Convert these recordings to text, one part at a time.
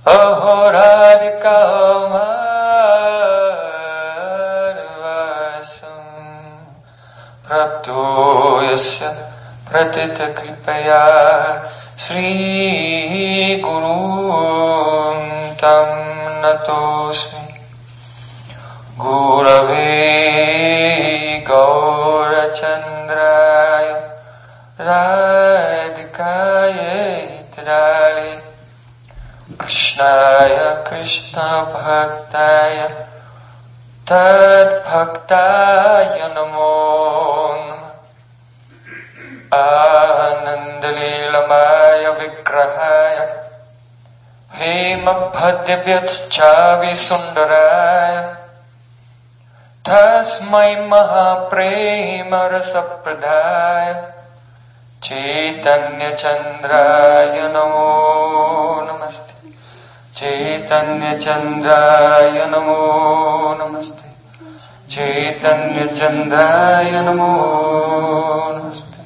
Aho Radhika Madhvasam Prapto Yasya Pratita Kripaya Sri Guru Tam Natosmi Gurave Gaurachandraya Radhikaya Hidaya Krishnaya Krishna Bhaktaya Tad Bhaktaya Namo Namah Anandalilamaya Vigrahaya Hema Bhadyabhyat-chavi Sundaraya Tasmai Mahaprema Rasapradaya Chaitanya Chandraya Namo Namaste Chaitanya Chandraya Namo Namaste Chaitanya Chandraya Namo Namaste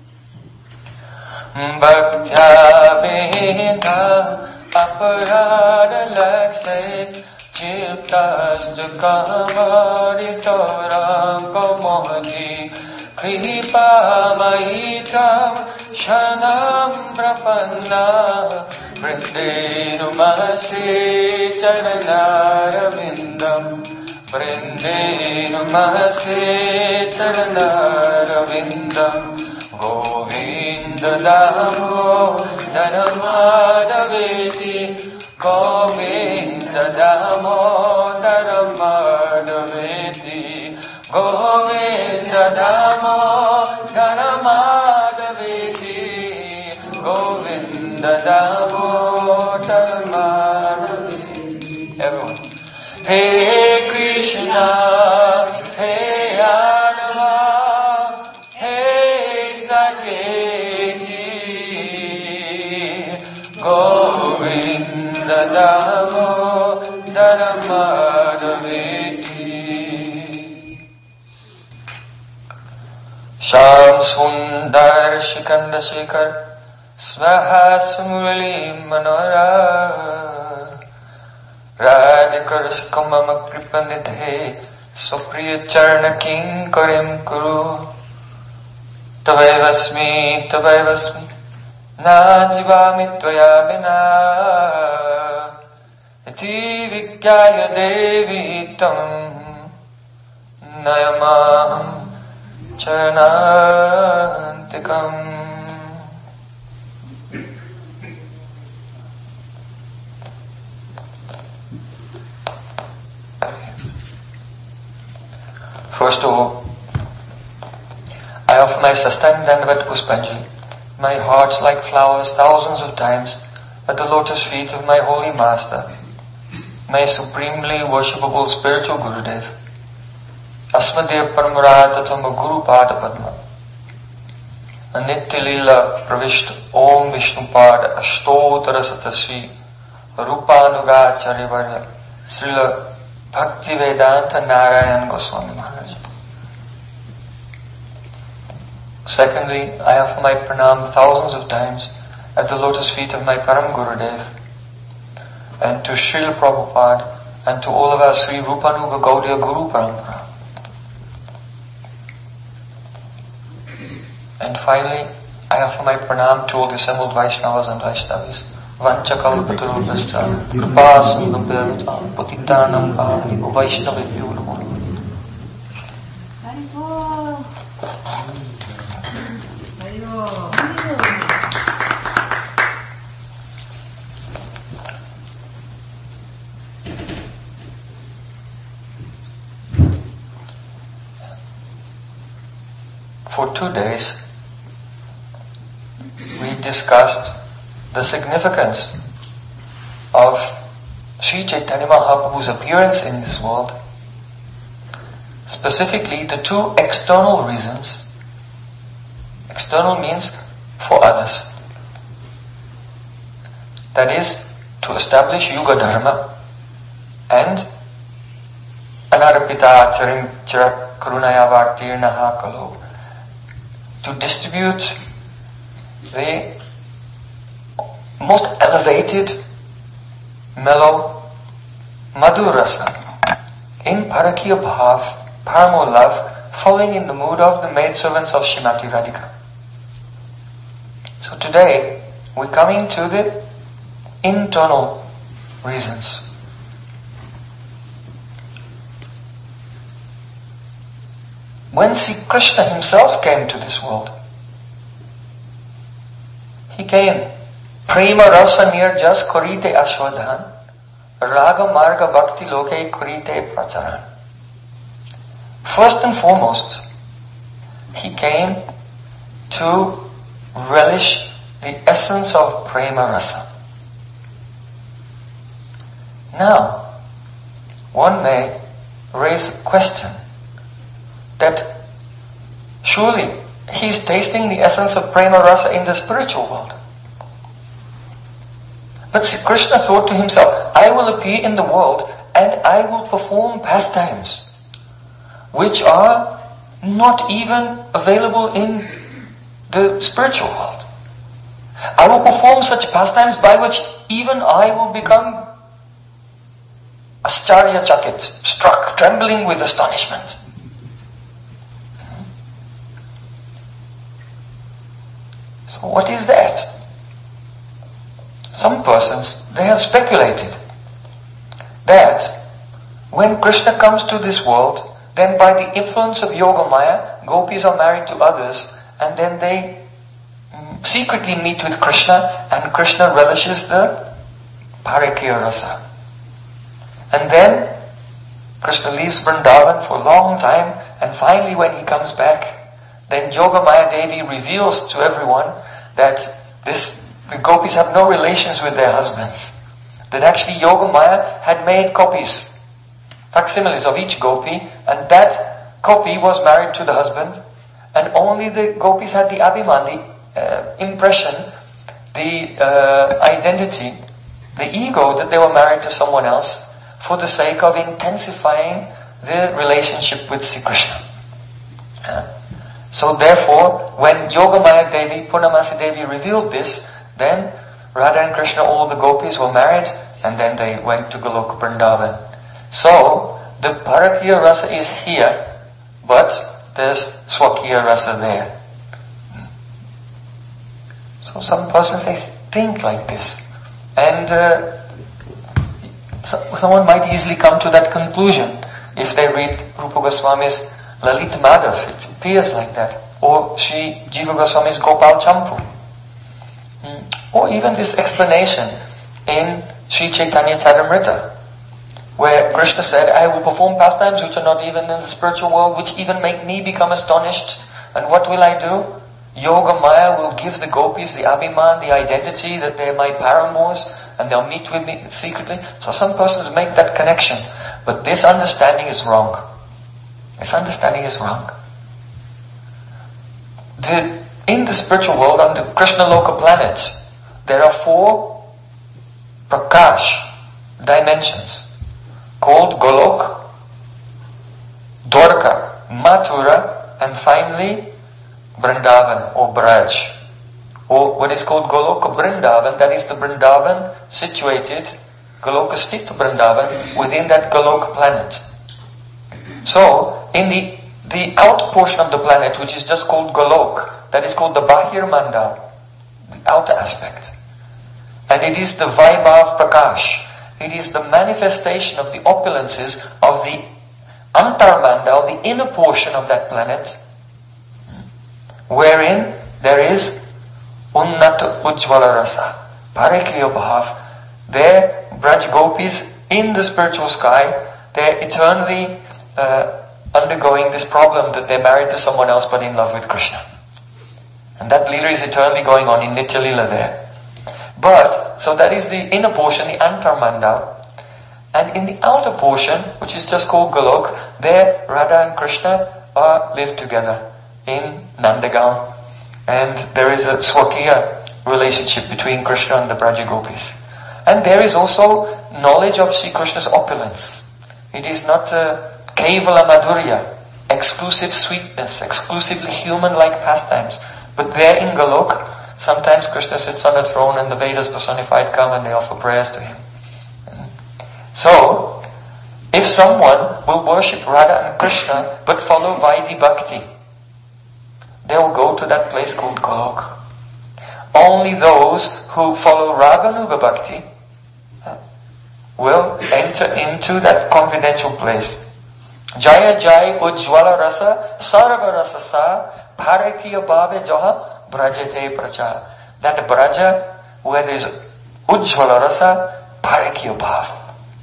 Bhaktya Veda Aparada Lakshay Chiltastu Kamaritorango Mohati Kripa Mahitam Shanam Prapanna Vrindenu Mahasti Charanarvindam Vrindenu Mahasti Charanarvindam Govinda Damo Dharamadaveti Govinda Damo Dharamadaveti Govinda Damo Dharamadaveti Govinda Damo Dharamadaveti. Everyone. Hey Krishna, Hey Adama, Hey Saketi, Govinda Damo Dharamadaveti. Sham Sundar Shikanda Shekhar Svahasmurali Manora Radhikar Sikamama Kripandithe Supriya Charna Kinkarim Kuru Tavaivasmi Na Jivami Tvaya Vina Iti Vikyaya Devi Tam Nayamaham Charanantikam. First of all, I offer my Sastang Dandavat Puspanjali, my heart like flowers thousands of times at the lotus feet of my holy master, my supremely worshipable spiritual Gurudev, Asmadev Paramaratatama Guru Pada Padma, Nitya Lila Pravishta Om Vishnu Pada Ashtotara Satasvi Rupanuga Charivarya Srila Bhakti Vedanta Narayan Goswami Maharaj. Secondly, I offer my pranam thousands of times at the lotus feet of my Param Gurudev and to Srila Prabhupada and to all of our Sri Rupanuga Gaudiya Guru Parampara. And finally, I offer my pranam to all the assembled Vaishnavas and Vaishnavis. Vanchakalpatarubhascha Kripasundabhyavitam Patitanam Pavani Vaishnavibhyo Namo. For 2 days, we discussed the significance of Sri Chaitanya Mahaprabhu's appearance in this world, specifically the 2 external reasons. External means for others. That is, to establish Yuga Dharma and Anarpita Charim Chara Karunaya Vartirnaha Kalo, to distribute the most elevated mellow Madhur Rasa, in Parakiya Bhav, Paramo love, falling in the mood of the maidservants of Srimati Radhika. So today, we're coming to the internal reasons. When Sri Krishna himself came to this world, he came, Prema Rasa Nirjas Korite Ashwadhan, Raga Marga Bhakti Loke Korite Pracharan. First and foremost, he came to relish the essence of Prema Rasa. Now, one may raise a question that surely he is tasting the essence of Prema Rasa in the spiritual world. But Sri Krishna thought to himself, I will appear in the world and I will perform pastimes which are not even available in the spiritual world. I will perform such pastimes by which even I will become Ascharya Chakit, struck, trembling with astonishment. So what is that? Some persons, they have speculated that when Krishna comes to this world, then by the influence of Yoga Maya, gopis are married to others, and then they secretly meet with Krishna, and Krishna relishes the Parakiya Rasa. And then Krishna leaves Vrindavan for a long time, and finally when he comes back, then Yoga Maya Devi reveals to everyone that the gopis have no relations with their husbands. That actually Yoga Maya had made copies, facsimiles of each gopi, and that copy was married to the husband, and only the gopis had the abhiman, the impression, the identity, the ego that they were married to someone else for the sake of intensifying the relationship with Sri Krishna. So therefore, when Yogamaya Devi, Purnamasi Devi revealed this, then Radha and Krishna, all the gopis were married, and then they went to Goloka Vrindavan. So, the Parakiya Rasa is here, but there's Swakiya Rasa there. So some persons, they think like this. And someone might easily come to that conclusion if they read Rupa Goswami's Lalit Madhav. It appears like that. Or Sri Jiva Goswami's Gopal Champu. Or even this explanation in Sri Chaitanya Charitamrita, where Krishna said, I will perform pastimes which are not even in the spiritual world, which even make me become astonished. And what will I do? Yoga Maya will give the gopis the abhiman, the identity that they are my paramours, and they'll meet with me secretly. So some persons make that connection. But this understanding is wrong. This understanding is wrong. In the spiritual world, on the Krishna Loka planet, there are 4 Prakash dimensions called Golok, Dwarka, Mathura, and finally Vrindavan or Braj. Or what is called Goloka Vrindavan, that is the Vrindavan situated, Goloka Sthita Vrindavan, within that Goloka planet. So, in the outer portion of the planet, which is just called Golok, that is called the Bahir Mandal, the outer aspect. And it is the Vaibhav Prakash. It is the manifestation of the opulences of the Antar Mandal, the inner portion of that planet, wherein there is Unnata Ujjvala Rasa, Parakiya Bhav. There, Braj Gopis in the spiritual sky, they're eternally undergoing this problem that they're married to someone else but in love with Krishna. And that Leela is eternally going on in Nitya Leela there. But, so that is the inner portion, the Antar Mandal. And in the outer portion, which is just called Golok, there Radha and Krishna live together in Nandagaon. And there is a Swakiya relationship between Krishna and the Braja Gopis. And there is also knowledge of Sri Krishna's opulence. It is not Kevala Madhurya, exclusive sweetness, exclusively human-like pastimes. But there in Golok, sometimes Krishna sits on a throne and the Vedas personified come and they offer prayers to him. So, if someone will worship Radha and Krishna but follow Vaidhi Bhakti, they will go to that place called Goloka. Only those who follow Raganuga Bhakti will enter into that confidential place. Jaya Jai Ujjvala Rasa Sarva Rasa Sa Bharakiya Bhave Jaha Brajate Pracha. That Braja, where there is Ujjvala Rasa, Bharakiya Bhav.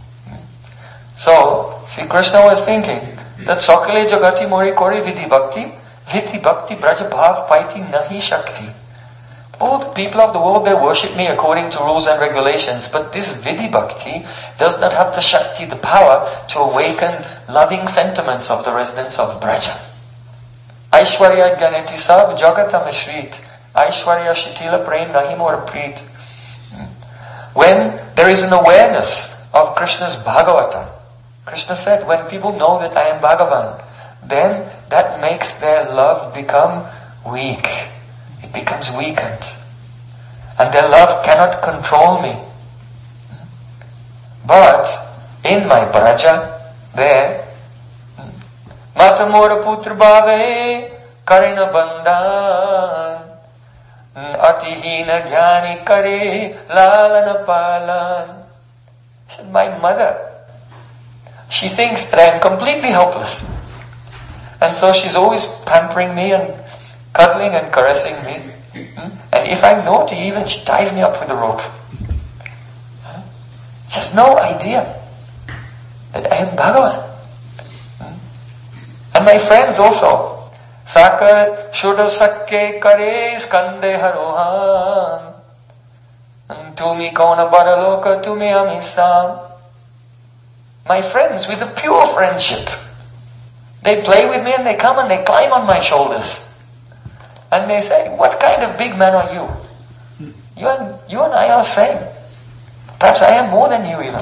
So, Sri Krishna was thinking that Sakale Jagati Mori Kori Vidhi Bhakti Braja Bhav Paiti Nahi Shakti. All the people of the world, they worship me according to rules and regulations, but this Vidhi Bhakti does not have the Shakti, the power to awaken loving sentiments of the residents of Braja. Aishwarya Ganeti Sab Jagatam Shrit. Aishwarya Shitila Prem Nahim or Preet. When there is an awareness of Krishna's Bhagavatam, Krishna said, when people know that I am Bhagavan, then that makes their love become weak. It becomes weakened. And their love cannot control me. But in my Braja, there, Matamora Putra Bhave Karina Bandhan Atihina Jnani Kare Lalana Palan. Said, my mother, she thinks that I am completely helpless. And so she's always pampering me and cuddling and caressing me. And if I'm naughty, even she ties me up with a rope. She has no idea that I am Bhagavan. And my friends also. Saka Shuddha Sakke Kare Skande Harohan Tumi Kona Baraloka Tumi Amisam. My friends with a pure friendship. They play with me and they come and they climb on my shoulders. And they say, what kind of big man are you? You and I are same. Perhaps I am more than you even.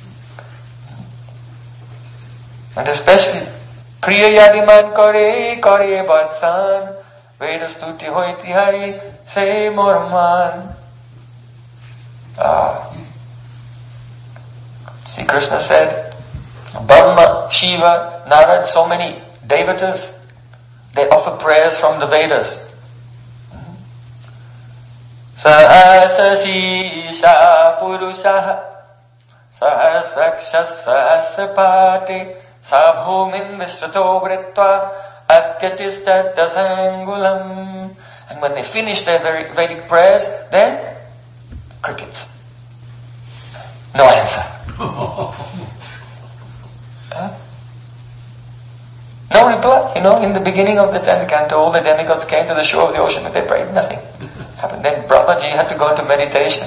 And especially, Priya Yadiman Kare Kare Vatsan Vedastuti Hoiti Hari Se Morman. See, Krishna said, Brahma, Shiva, Narad, so many devatas, they offer prayers from the Vedas. Sahasa Sisha Purusha Sahasaksha Sahasapati Sabhumin Visvato Vritva Atyatista Dasangulam. And when they finish their Vedic prayers, then crickets. No answer. No reply. In the beginning of the 10th canto, all the demigods came to the shore of the ocean, but they prayed, nothing happened. Then Brahmaji had to go into meditation.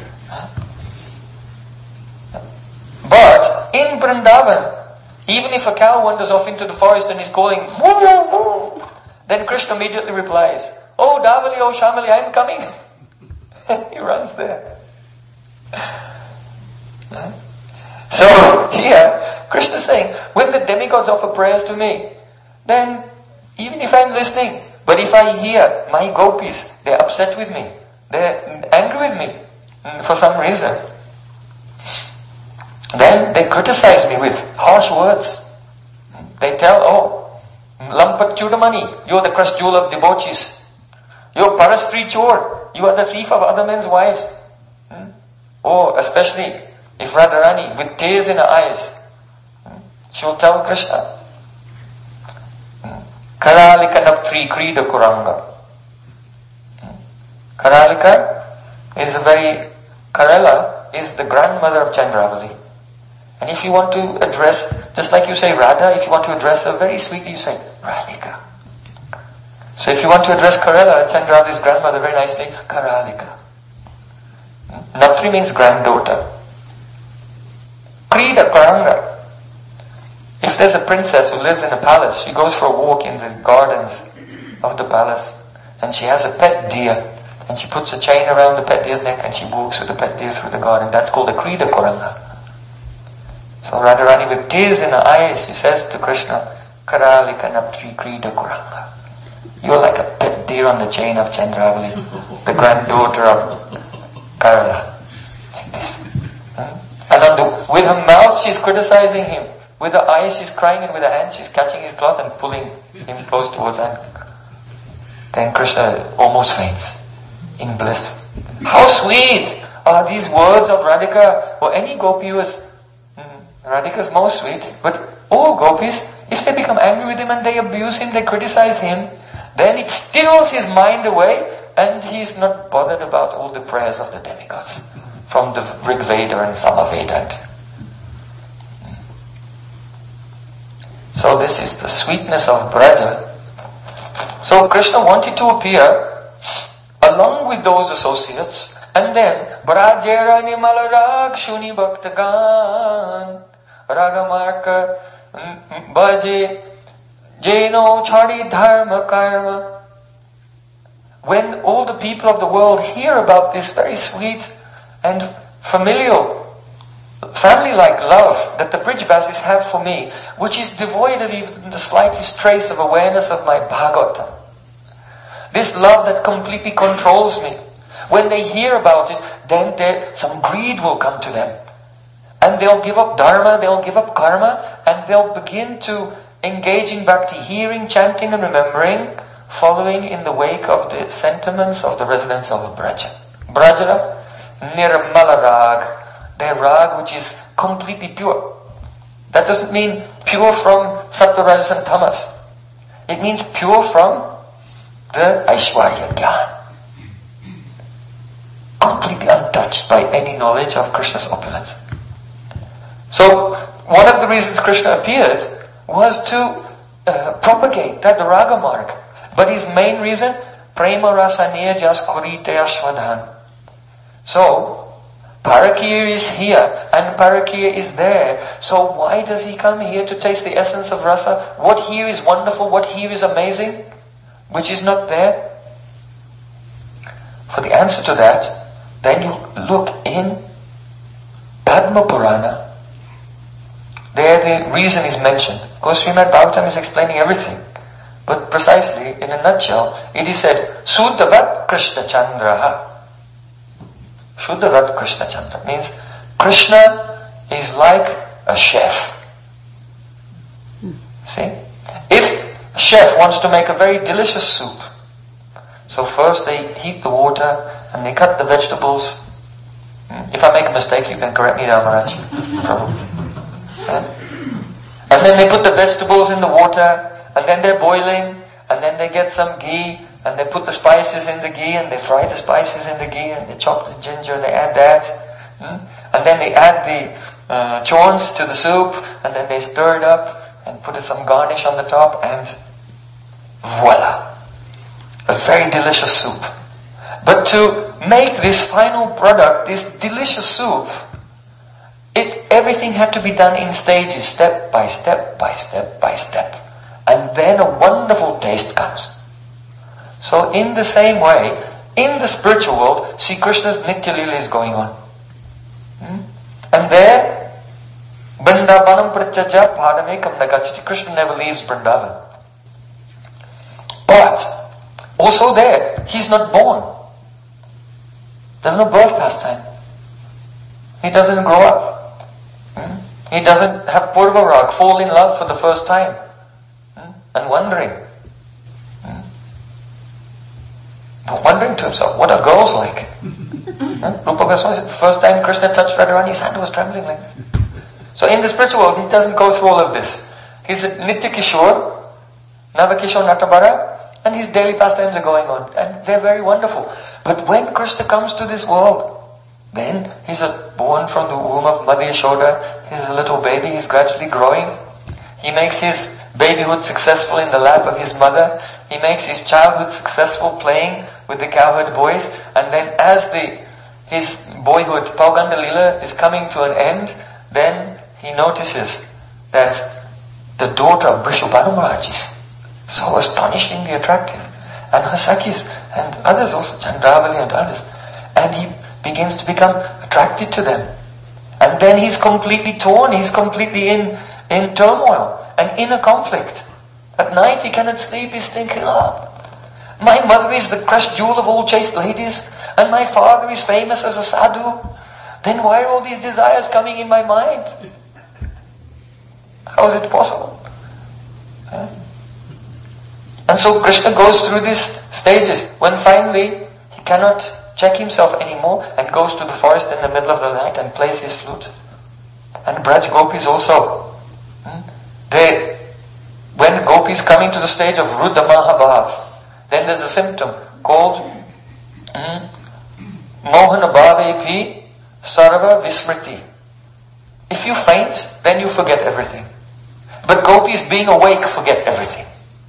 But in Vrindavan, even if a cow wanders off into the forest and is calling, moo, moo, moo, then Krishna immediately replies, oh Davali, oh Shamali, I am coming. He runs there. So here, Krishna is saying, when the demigods offer prayers to me, then even if I'm listening, but if I hear my gopis, they're upset with me, they're angry with me for some reason, then they criticize me with harsh words. They tell, oh, Lampat Chudamani, you're the crushed jewel of debauchees. You're Parastri Chor, you are the thief of other men's wives. Or especially if Radharani, with tears in her eyes, she'll tell Krishna, Karalika Naptri Krida Kuranga. Karalika is Karala is the grandmother of Chandravali. And if you want to address, just like you say Radha, if you want to address her very sweetly, you say Radhika. So if you want to address Karala, Chandravali's grandmother, very nicely, Karalika. Naptri means granddaughter. Krida Kuranga. If there's a princess who lives in a palace, she goes for a walk in the gardens of the palace, and she has a pet deer, and she puts a chain around the pet deer's neck and she walks with the pet deer through the garden. That's called a Krida Kuranga. So Radharani, with tears in her eyes, she says to Krishna, Karalika Naptri Krida Kuranga. You're like a pet deer on the chain of Chandravali, the granddaughter of Karala. Like this. And With her mouth she's criticizing him. With her eyes she's crying, and with her hands she's catching his cloth and pulling him close towards her. Then Krishna almost faints in bliss. How sweet are these words of Radhika, or any gopi who is... Radhika is most sweet, but all gopis, if they become angry with him and they abuse him, they criticize him, then it steals his mind away, and he's not bothered about all the prayers of the demigods from the Rig Veda and Samaveda. So this is the sweetness of Braja. So Krishna wanted to appear along with those associates, and then Brajera Nimala Rag Shuni Bhaktagan Ragamarka Bhaje Jeno Chari Dharma Karma. When all the people of the world hear about this very sweet and familial family-like love that the Brijbasis have for me, which is devoid of even the slightest trace of awareness of my Bhagavatam. This love that completely controls me. When they hear about it, then some greed will come to them. And they'll give up dharma, they'll give up karma, and they'll begin to engage in bhakti, hearing, chanting and remembering, following in the wake of the sentiments of the residents of Braja. Braja, nirmala rag. Their rag which is completely pure. That doesn't mean pure from sattva, rajas and tamas. It means pure from the Aishwarya Gyan. Completely untouched by any knowledge of Krishna's opulence. So, one of the reasons Krishna appeared was to propagate that raga marg. But his main reason, prema rasa niyajas kurite ashwadhan. So, Parakiya is here and Parakiya is there. So why does he come here to taste the essence of rasa? What here is wonderful, what here is amazing, which is not there? For the answer to that, then you look in Padma Purana. There the reason is mentioned. Of course, Srimad Bhagavatam is explaining everything. But precisely, in a nutshell, it is said, Sudhavat Krishna Chandraha. Shuddhavat Krishna Chandra means Krishna is like a chef. See? If a chef wants to make a very delicious soup, so first they heat the water and they cut the vegetables. If I make a mistake, you can correct me there, Maharaj. And then they put the vegetables in the water, and then they're boiling, and then they get some ghee, and they put the spices in the ghee, and they fry the spices in the ghee, and they chop the ginger, and they add that. And then they add the chawns to the soup, and then they stir it up, and put some garnish on the top, and voila! A very delicious soup. But to make this final product, this delicious soup, everything had to be done in stages, step by step by step by step. And then a wonderful taste comes. So in the same way, in the spiritual world, Sri Krishna's Nitya Leela is going on. And there, Vrindavanam Pratyaja Padamekam Nagachati. Krishna never leaves Vrindavan. But, also there, he's not born. There's no birth pastime. He doesn't grow up. He doesn't have Purva Rag, fall in love for the first time. And wondering to himself, what are girls like? Rupa Goswami said, the first time Krishna touched Radharani, his hand was trembling like this. So in the spiritual world, he doesn't go through all of this. He's a Nitya Kishore, Navakishore Natabara, and his daily pastimes are going on. And they're very wonderful. But when Krishna comes to this world, then he's born from the womb of Mother Yashoda. He's a little baby, he's gradually growing. He makes his babyhood successful in the lap of his mother. He makes his childhood successful playing with the cowherd boys. And then as his boyhood, Pauganda Lila, is coming to an end, then he notices that the daughter of Brishabhanu Maharaj is so astonishingly attractive. And her Sakhis and others also, Chandravali and others. And he begins to become attracted to them. And then he's completely torn, he's completely in turmoil and in a conflict. At night he cannot sleep, he's thinking, my mother is the crushed jewel of all chaste ladies, and my father is famous as a sadhu. then why are all these desires coming in my mind? How is it possible? And so Krishna goes through these stages when finally he cannot check himself anymore and goes to the forest in the middle of the night and plays his flute. And Braj Gopis also. When Gopis coming to the stage of Rudra Mahabhav, then there's a symptom called Mohana Bhavepi Sarva Vismriti. If you faint, then you forget everything. But Gopis being awake forget everything.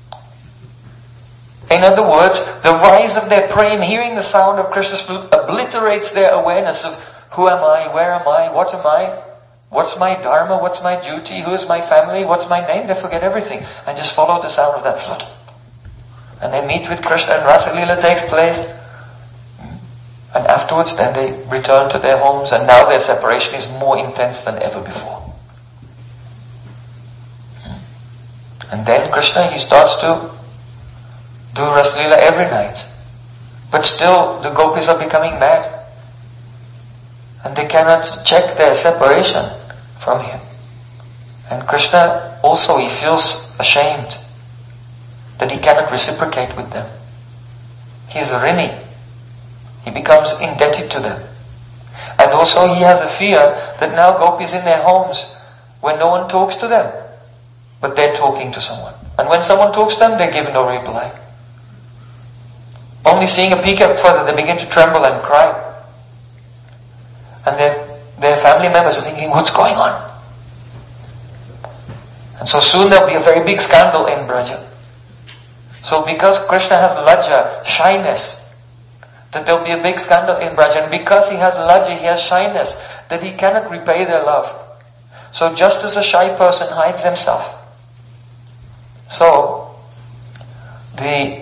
In other words, the rise of their praying, hearing the sound of Krishna's flute, obliterates their awareness of who am I, where am I, what am I, what's my dharma, what's my duty, who is my family, what's my name. They forget everything and just follow the sound of that flute. And they meet with Krishna and Rasa Leela takes place. And afterwards then they return to their homes and now their separation is more intense than ever before. And then Krishna, he starts to do Rasa Leela every night. But still the gopis are becoming mad. And they cannot check their separation from him. And Krishna also, he feels ashamed that he cannot reciprocate with them. He is a rini. He becomes indebted to them. And also he has a fear that now gopis in their homes, when no one talks to them, but they're talking to someone. And when someone talks to them, they give no reply. Only seeing a peacock further, they begin to tremble and cry. And their family members are thinking, what's going on? And so soon there'll be a very big scandal in Braja. So because Krishna has lajja, shyness, that there'll be a big scandal in Braja. And because he has lajja, he has shyness, that he cannot repay their love. So just as a shy person hides themselves, so the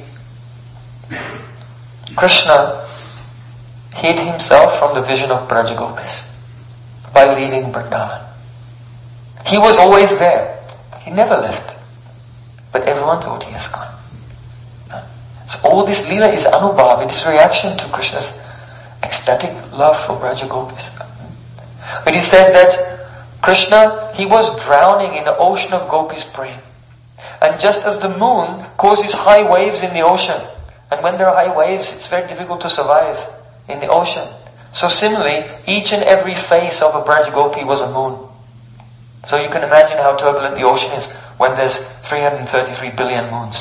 Krishna hid himself from the vision of Braja Gopis by leaving Vrindavan. He was always there. He never left. But everyone thought he has gone. So all this Leela is Anubhav, it is reaction to Krishna's ecstatic love for Braja Gopis. But he said that Krishna, he was drowning in the ocean of Gopis' praying. And just as the moon causes high waves in the ocean, and when there are high waves, it's very difficult to survive in the ocean. So similarly, each and every face of a Braj Gopi was a moon. So you can imagine how turbulent the ocean is when there's 333 billion moons.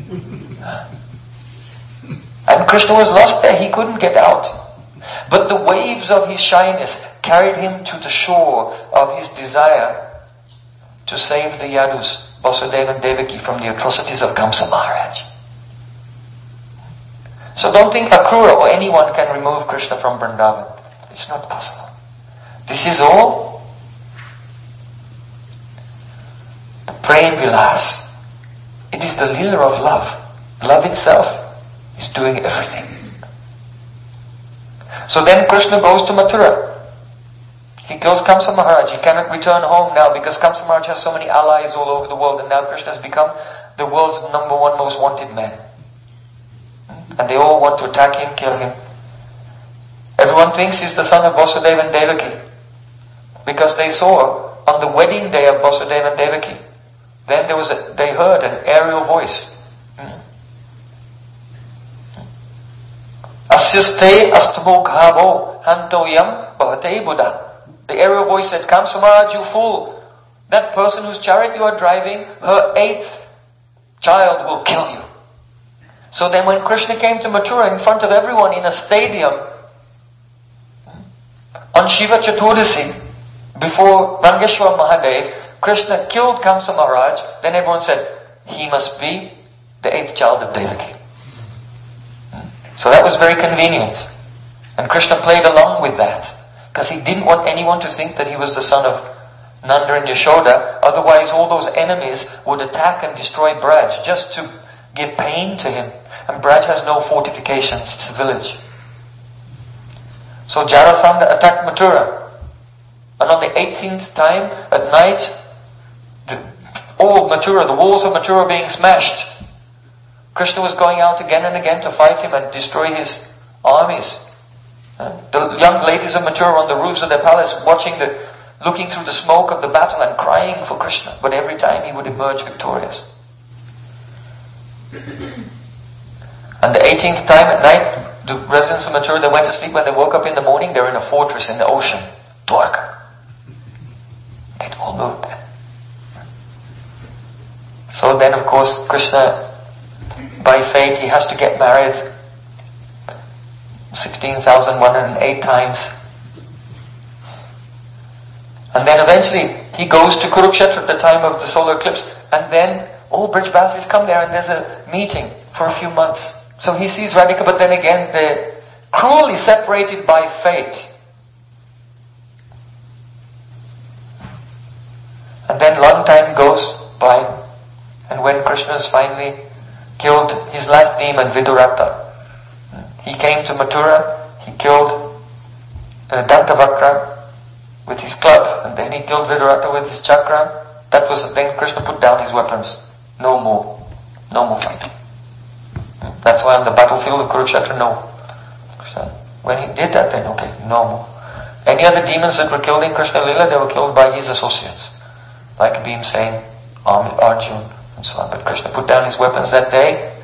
And Krishna was lost there, he couldn't get out. But the waves of his shyness carried him to the shore of his desire to save the Yadus, Vasudeva and Devaki, from the atrocities of Kamsa Maharaj. So don't think Akrura or anyone can remove Krishna from Vrindavan. It's not possible. This is all the Prem Vilas. It is the Leela of love. Love itself is doing everything. So then Krishna goes to Mathura. He kills Kamsa Maharaj. He cannot return home now because Kamsa Maharaj has so many allies all over the world, and now Krishna has become the world's number one most wanted man. And they all want to attack him, kill him. Everyone thinks he's the son of Vasudeva and Devaki, because they saw on the wedding day of Vasudeva and Devaki, then they heard an aerial voice. Asyaste astamo ghavo hantoyam bhavate buddha. The aerial voice said, Kamsa Maharaj, you fool. That person whose chariot you are driving, her 8th child will kill you. So then when Krishna came to Mathura in front of everyone in a stadium, on Shiva Chaturdasi, before Rangeshwar Mahadev, Krishna killed Kamsa Maharaj, then everyone said, he must be the 8th child of Devaki. So that was very convenient. And Krishna played along with that, because he didn't want anyone to think that he was the son of Nanda and Yashoda, otherwise all those enemies would attack and destroy Braj, just to give pain to him. And Braj has no fortifications, it's a village. So Jarasandha attacked Mathura. And on the 18th time, at night, all Mathura, the walls of Mathura being smashed. Krishna was going out again and again to fight him and destroy his armies. The young ladies of Mathura on the roofs of their palace looking through the smoke of the battle and crying for Krishna. But every time he would emerge victorious. And the 18th time at night, the residents of Mathura, they went to sleep. When they woke up in the morning, they're in a fortress in the ocean. Dwarka. They'd all moved there. So then, of course, Krishna, by fate, he has to get married 16,108 times. And then eventually, he goes to Kurukshetra at the time of the solar eclipse. And then, all Brijbasis come there and there's a meeting for a few months. So he sees Radhika, but then again, they're cruelly separated by fate. And then long time goes by. And when Krishna has finally killed his last demon, Vidurata, he came to Mathura, he killed Dantavakra with his club, and then he killed Vidurata with his chakra. That was, then Krishna put down his weapons. No more fighting. That's why on the battlefield of Kurukshetra, no. When he did that, then okay, no more. Any other demons that were killed in Krishna Lila, they were killed by his associates. Like Bhimsen, Arjun, and so on. But Krishna put down his weapons that day,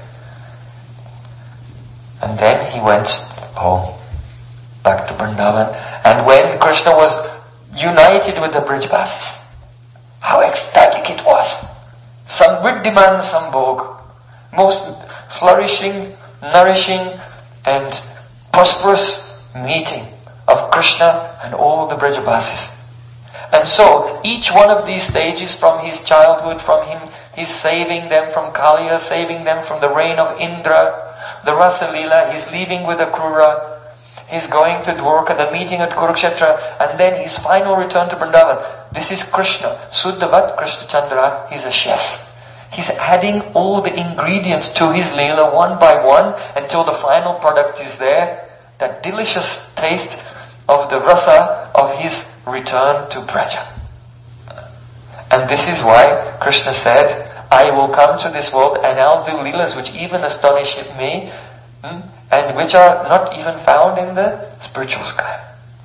and then he went home, back to Vrindavan. And when Krishna was united with the Brijbasis, how ecstatic it was! Samvriddhiman Sambhog, most flourishing, nourishing, and prosperous meeting of Krishna and all the Brijbasis. And so, each one of these stages from his childhood, from him, he's saving them from Kaliya, saving them from the reign of Indra, the Rasa Leela, he's leaving with Akrura, he's going to Dwarka, the meeting at Kurukshetra, and then his final return to Vrindavan. This is Krishna, Suddhavat Krishna Chandra, he's a chef. He's adding all the ingredients to his Leela one by one until the final product is there. That delicious taste of the rasa of his return to Braja. And this is why Krishna said, I will come to this world and I'll do Leelas which even astonish me and which are not even found in the spiritual sky.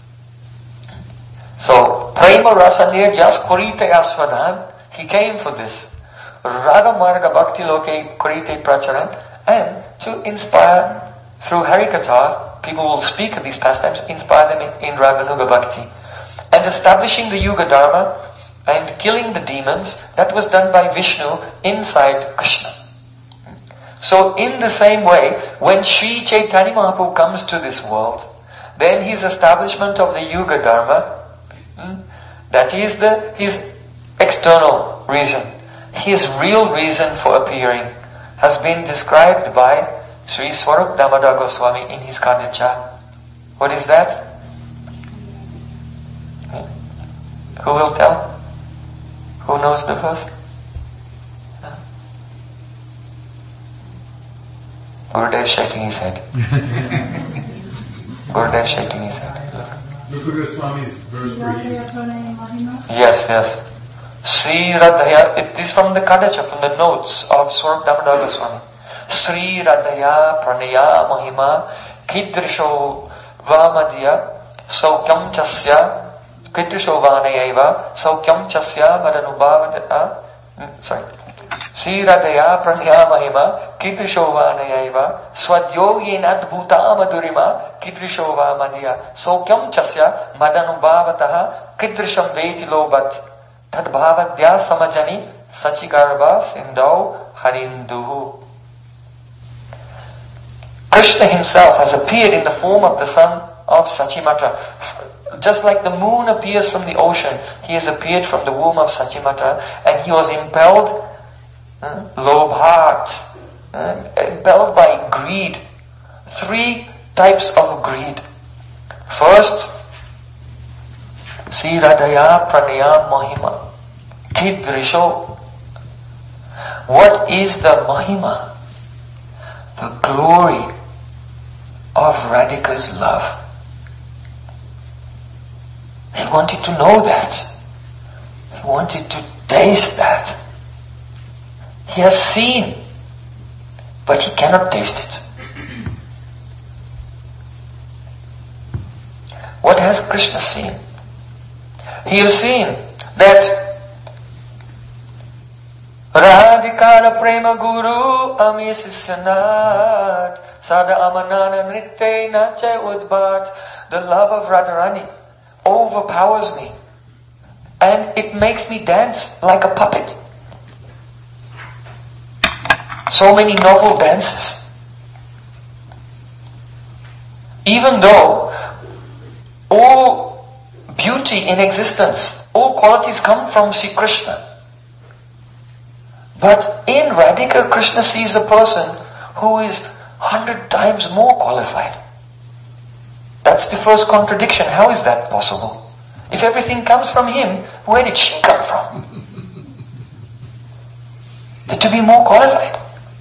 So, Prema Rasa Nirjas Kurite Aswadan, he came for this. Raga Marga Bhakti Loke Kurite Pracharan, and to inspire through Harikatha, people will speak of these pastimes, inspire them in Raganuga Bhakti. And establishing the Yuga Dharma and killing the demons, that was done by Vishnu inside Krishna. So in the same way, when Sri Chaitanya Mahaprabhu comes to this world, then his establishment of the Yuga Dharma, that is his external reason. His real reason for appearing has been described by Sri Swarup Damodar Goswami in his Kandicha. What is that? Who will tell? Who knows the verse? Gurudev shaking his head. Gurudev shaking his head. Rupa Goswami's verse where he's... Yes. Sri Radhaya, it is from the Kadacha, from the notes of Swarup Damodar Goswami. Sri Radhaya Pranaya Mahima Kidrisho Vamadya Saukyam Chasya Kidrisho Vanayaiva Saukyam Chasya Madanubhavadata Sri Radhaya Pranaya Mahima Kidrisho Vanayaiva Swadyoyin Adbhuta Madurima Kidrisho Vamadya Saukyam Chasya Madanubhavataha Kidrisham Veti Lobat Tadbhavadya Samajani Sachigarva Sindau Harinduhu. Krishna himself has appeared in the form of the son of Sachimata. Just like the moon appears from the ocean, he has appeared from the womb of Sachimata, and he was impelled, lobhat, impelled by greed. 3 types of greed. First, Sri Radhaya Pranaya Mahima. Kidrisho. What is the Mahima? The glory of Radhika's love. He wanted to know that. He wanted to taste that. He has seen, but he cannot taste it. What has Krishna seen? He has seen that Radhikara Prema Guru Amisisyanat Sada Amanana Nritte Nache Udbhat. The love of Radharani overpowers me and it makes me dance like a puppet. So many novel dances. Even though all beauty in existence, all qualities come from Sri Krishna. But in Radhika, Krishna sees a person who is 100 times more qualified. That's the first contradiction. How is that possible? If everything comes from him, where did she come from? To be more qualified.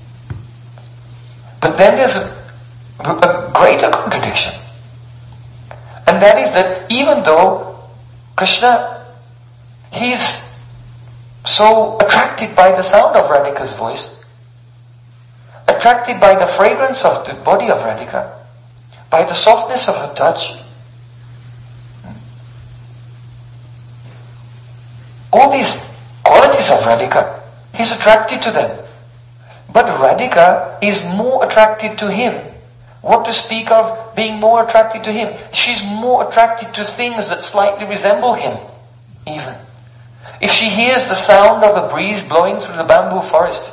But then there's a greater contradiction. And that is that even though Krishna, he's so attracted by the sound of Radhika's voice, attracted by the fragrance of the body of Radhika, by the softness of her touch, all these qualities of Radhika, he's attracted to them. But Radhika is more attracted to him. What to speak of being more attracted to him? She's more attracted to things that slightly resemble him, even. If she hears the sound of a breeze blowing through the bamboo forest,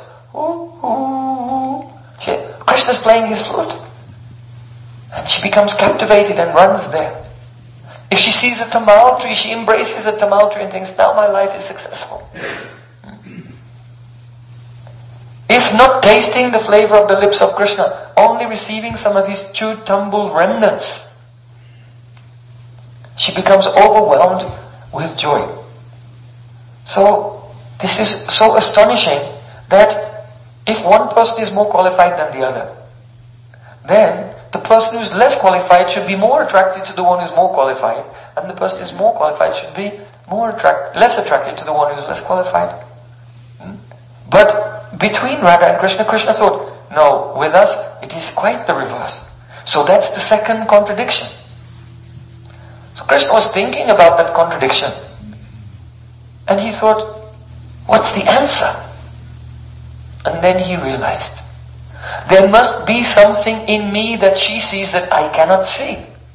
Krishna's playing his flute. And she becomes captivated and runs there. If she sees a tamal tree, she embraces a tamal tree and thinks, now my life is successful. If not tasting the flavor of the lips of Krishna, only receiving some of his chewed tumble remnants, she becomes overwhelmed with joy. So, this is so astonishing that if one person is more qualified than the other, then the person who is less qualified should be more attracted to the one who is more qualified, and the person who is more qualified should be less attracted to the one who is less qualified. But between Radha and Krishna, Krishna thought, no, with us it is quite the reverse. So that's the second contradiction. So Krishna was thinking about that contradiction. And he thought, what's the answer? And then he realized, there must be something in me that she sees that I cannot see.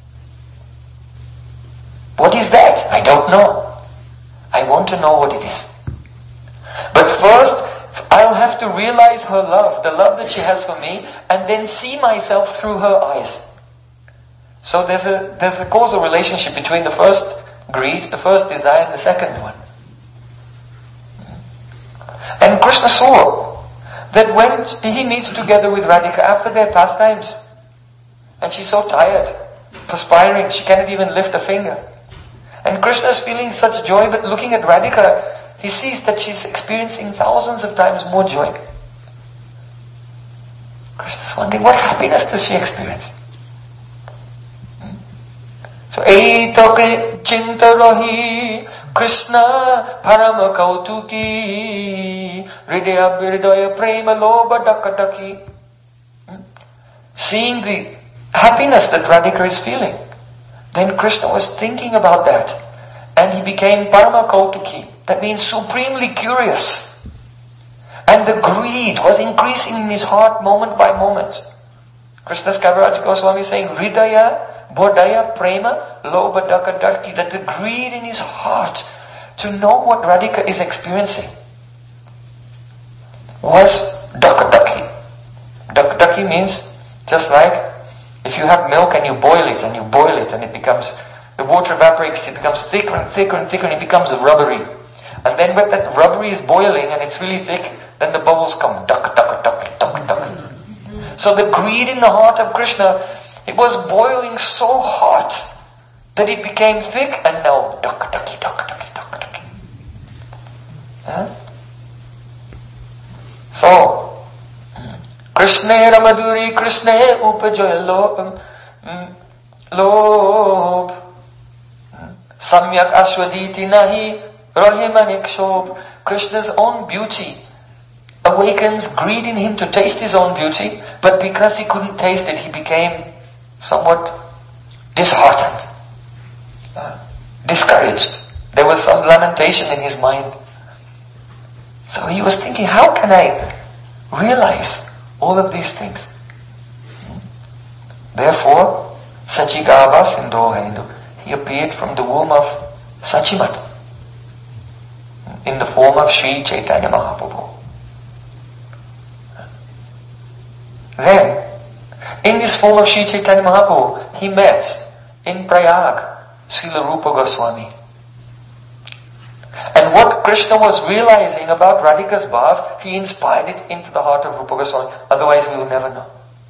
What is that? I don't know. I want to know what it is. But first, I'll have to realize her love, the love that she has for me, and then see myself through her eyes. So there's a causal relationship between the first greed, the first desire, and the second one. And Krishna saw that when he meets together with Radhika after their pastimes, and she's so tired, perspiring, she cannot even lift a finger. And Krishna is feeling such joy, but looking at Radhika, he sees that she's experiencing thousands of times more joy. Krishna's wondering, what happiness does she experience? So, Eitake chinta rahi Krishna parama kautuki hridaya birdaya prema loba dakataki. Seeing the happiness that Radhika is feeling, then Krishna was thinking about that, and he became parama kautuki. That means supremely curious. And the greed was increasing in his heart moment by moment. Krishna's Kaviraj Goswami is saying, Hridaya, Bodhaya, Prema, Loba, Daka, Darki, that the greed in his heart to know what Radhika is experiencing was Daka Daki. Daka Daki means just like if you have milk and you boil it and it becomes, the water evaporates, it becomes thicker and thicker and thicker and it becomes rubbery. And then when that rubbery is boiling and it's really thick, then the bubbles come. Daka, daka, daka, daka, daka. So the greed in the heart of Krishna, it was boiling so hot that it became thick and now daka, daki, daka, daki, daka, daki. So, Krishna Ramaduri Krishna Upajoya Lob Samyak Ashwaditi Nahi Rahimanikshobh. Krishna's own beauty awakens greed in him to taste his own beauty, but because he couldn't taste it, he became somewhat disheartened. discouraged. There was some lamentation in his mind. So he was thinking, how can I realize all of these things? Therefore, Sachigava Sindho Hindu, he appeared from the womb of Sachimat in the form of Sri Chaitanya Mahaprabhu. Then, in this form of Sri Chaitanya Mahaprabhu, he met in Prayag Srila Rupa Goswami. And what Krishna was realizing about Radhika's bhav, he inspired it into the heart of Rupa Goswami. Otherwise we will never know.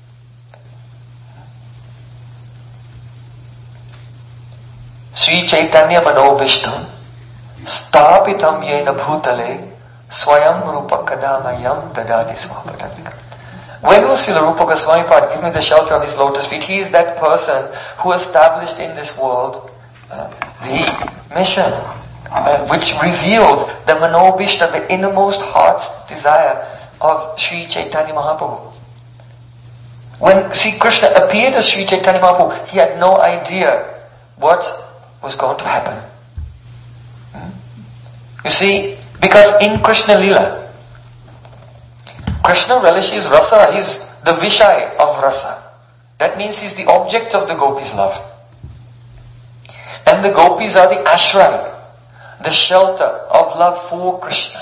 Sri Chaitanya Manobishtam Stapitam Yena Bhutale Swayam Rupa Kadamayam Dadadi Swapadamika. When will Srila Rupa Goswami Pad give me the shelter of his lotus feet? He is that person who established in this world the mission which revealed the Manobishta, the innermost heart's desire of Sri Chaitanya Mahaprabhu. When Sri Krishna appeared as Sri Chaitanya Mahaprabhu, he had no idea what was going to happen. You see, because in Krishna Leela, Krishna relishes rasa, he's the Vishai of rasa. That means he's the object of the gopis' love. And the gopis are the ashray, the shelter of love for Krishna.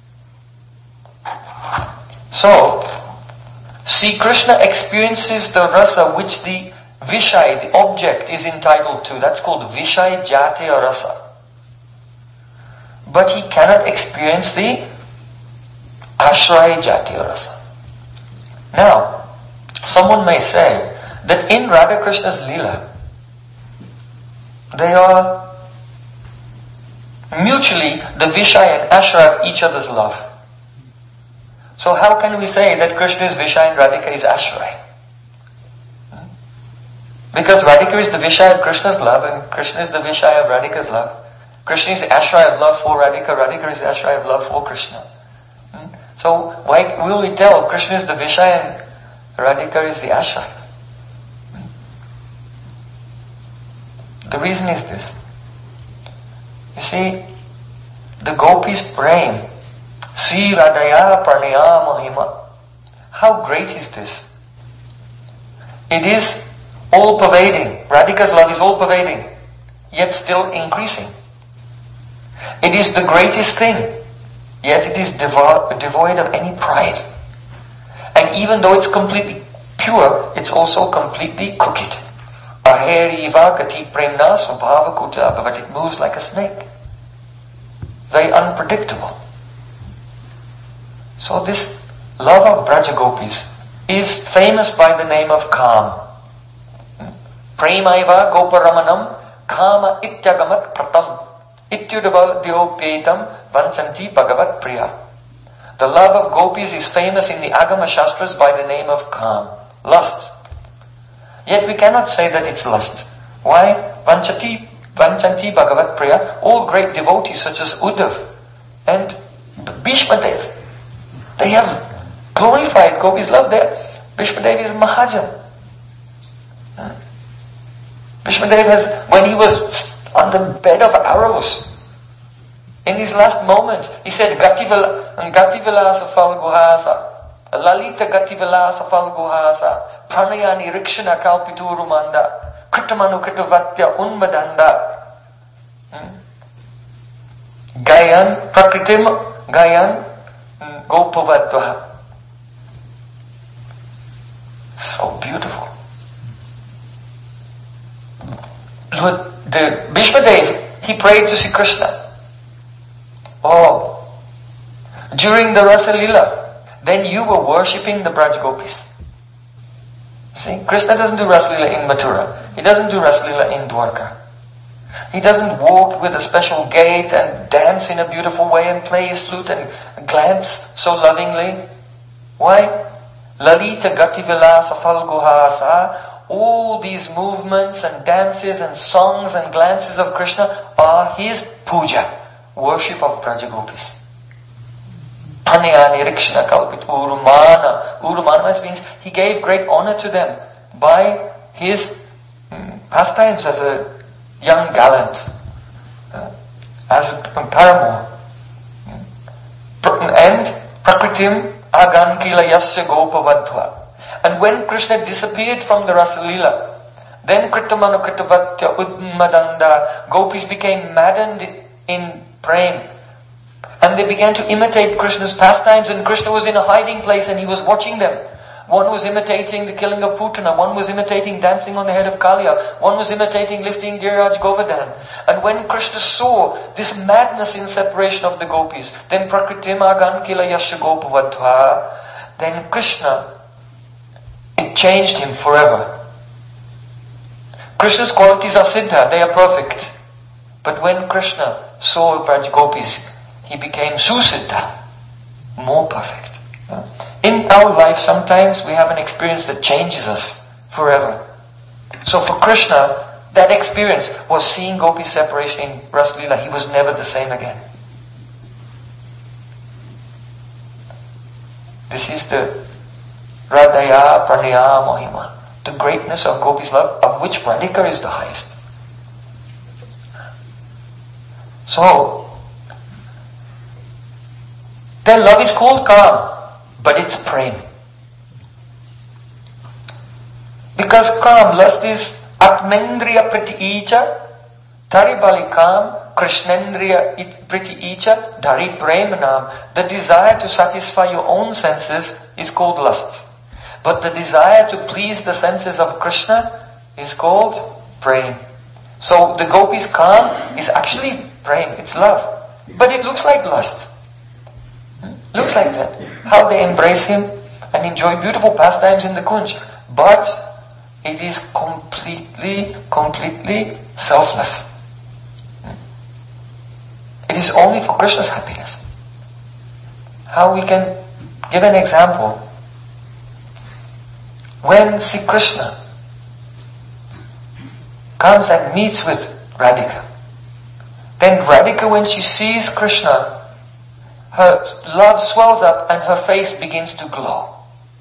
So, see, Krishna experiences the rasa which the Vishai, the object, is entitled to. That's called Vishai Jatiya Rasa. But he cannot experience the Ashray Jatiya Rasa. Now, someone may say that in Radha Krishna's Leela, they are mutually the Vishai and Ashray of each other's love. So how can we say that Krishna is Vishai and Radhika is Ashray? Because Radhika is the Vishai of Krishna's love and Krishna is the Vishai of Radhika's love. Krishna is the Ashray of love for Radhika, Radhika is the Ashray of love for Krishna. So why will we tell Krishna is the Vishai and Radhika is the Ashray? The reason is this. You see, the gopis praying, Sri Radhaya Pranaya Mahima. How great is this? It is all-pervading. Radhika's love is all-pervading, yet still increasing. It is the greatest thing, yet it is devoid of any pride. And even though it's completely pure, it's also completely crooked. Aheriva gati premna svabhava kuta, but it moves like a snake. Very unpredictable. So this love of Braja Gopis is famous by the name of Kam. Premaiva Goparamanam Kama Ityagamat Pratam Ityudavadyopetam Vanchanti Bhagavat Priya. The love of gopis is famous in the Agama Shastras by the name of Kam, lust. Yet we cannot say that it's lust. Why? Vanchanti Bhagavat Priya, all great devotees such as Uddhav and Bhishmadev, they have glorified gopis' love there. Bhishmadev is Mahajan. Bhishmadev has, when he was on the bed of arrows, in his last moment, he said, Gativilasa Falguhasa, Lalita Gativilasa Falguhasa, Pranayani Rikshana Kalpiturumanda, Kritamanu Kritavatya Unmadanda, Gayan Prakritim Gayan Gopavadvaha. So beautiful. The Bhishmadev, he prayed to see Krishna. Oh, during the Rasa Leela, then you were worshipping the Braj Gopis. See, Krishna doesn't do Rasa Leela in Mathura. He doesn't do Rasa Leela in Dwarka. He doesn't walk with a special gait and dance in a beautiful way and play his flute and glance so lovingly. Why? Lalita Gati Vilasa Falguhasa. All these movements and dances and songs and glances of Krishna are his puja, worship of Braja Gopis. Pranayani Rikshana Kalpit Urumana. Urumana means he gave great honor to them by his pastimes as a young gallant, as a paramour. And Prakritim Agan Kila Yasya Gopavadhva. And when Krishna disappeared from the Rasalila, then Kritamanu Kritavatya Udmadanda, gopis became maddened in praying. And they began to imitate Krishna's pastimes, and Krishna was in a hiding place and he was watching them. One was imitating the killing of Putana, one was imitating dancing on the head of Kaliya, one was imitating lifting Giriraj Govardhan. And when Krishna saw this madness in separation of the gopis, then Prakritim Agan Kila Yasya Gopavadhva, then Krishna, it changed him forever. Krishna's qualities are siddha, they are perfect. But when Krishna saw Braj Gopis, he became susiddha, more perfect. In our life, sometimes we have an experience that changes us forever. So for Krishna, that experience was seeing Gopi separation in Rasalila. He was never the same again. This is the Radhaya Pranaya Mahima, the greatness of Gopi's love, of which Radhika is the highest. So, their love is called Kam, but it's prem. Because Kam, lust is Atmendriya Priti Icha, Taribali Kam, Krishnendriya Priti Icha, Dari Premanam. The desire to satisfy your own senses is called lust. But the desire to please the senses of Krishna is called prem. So the gopis' Kam is actually prem, it's love. But it looks like lust. Looks like that. How they embrace him and enjoy beautiful pastimes in the Kunj. But it is completely selfless. It is only for Krishna's happiness. How we can give an example. When Sri Krishna comes and meets with Radhika, then Radhika, when she sees Krishna, her love swells up and her face begins to glow.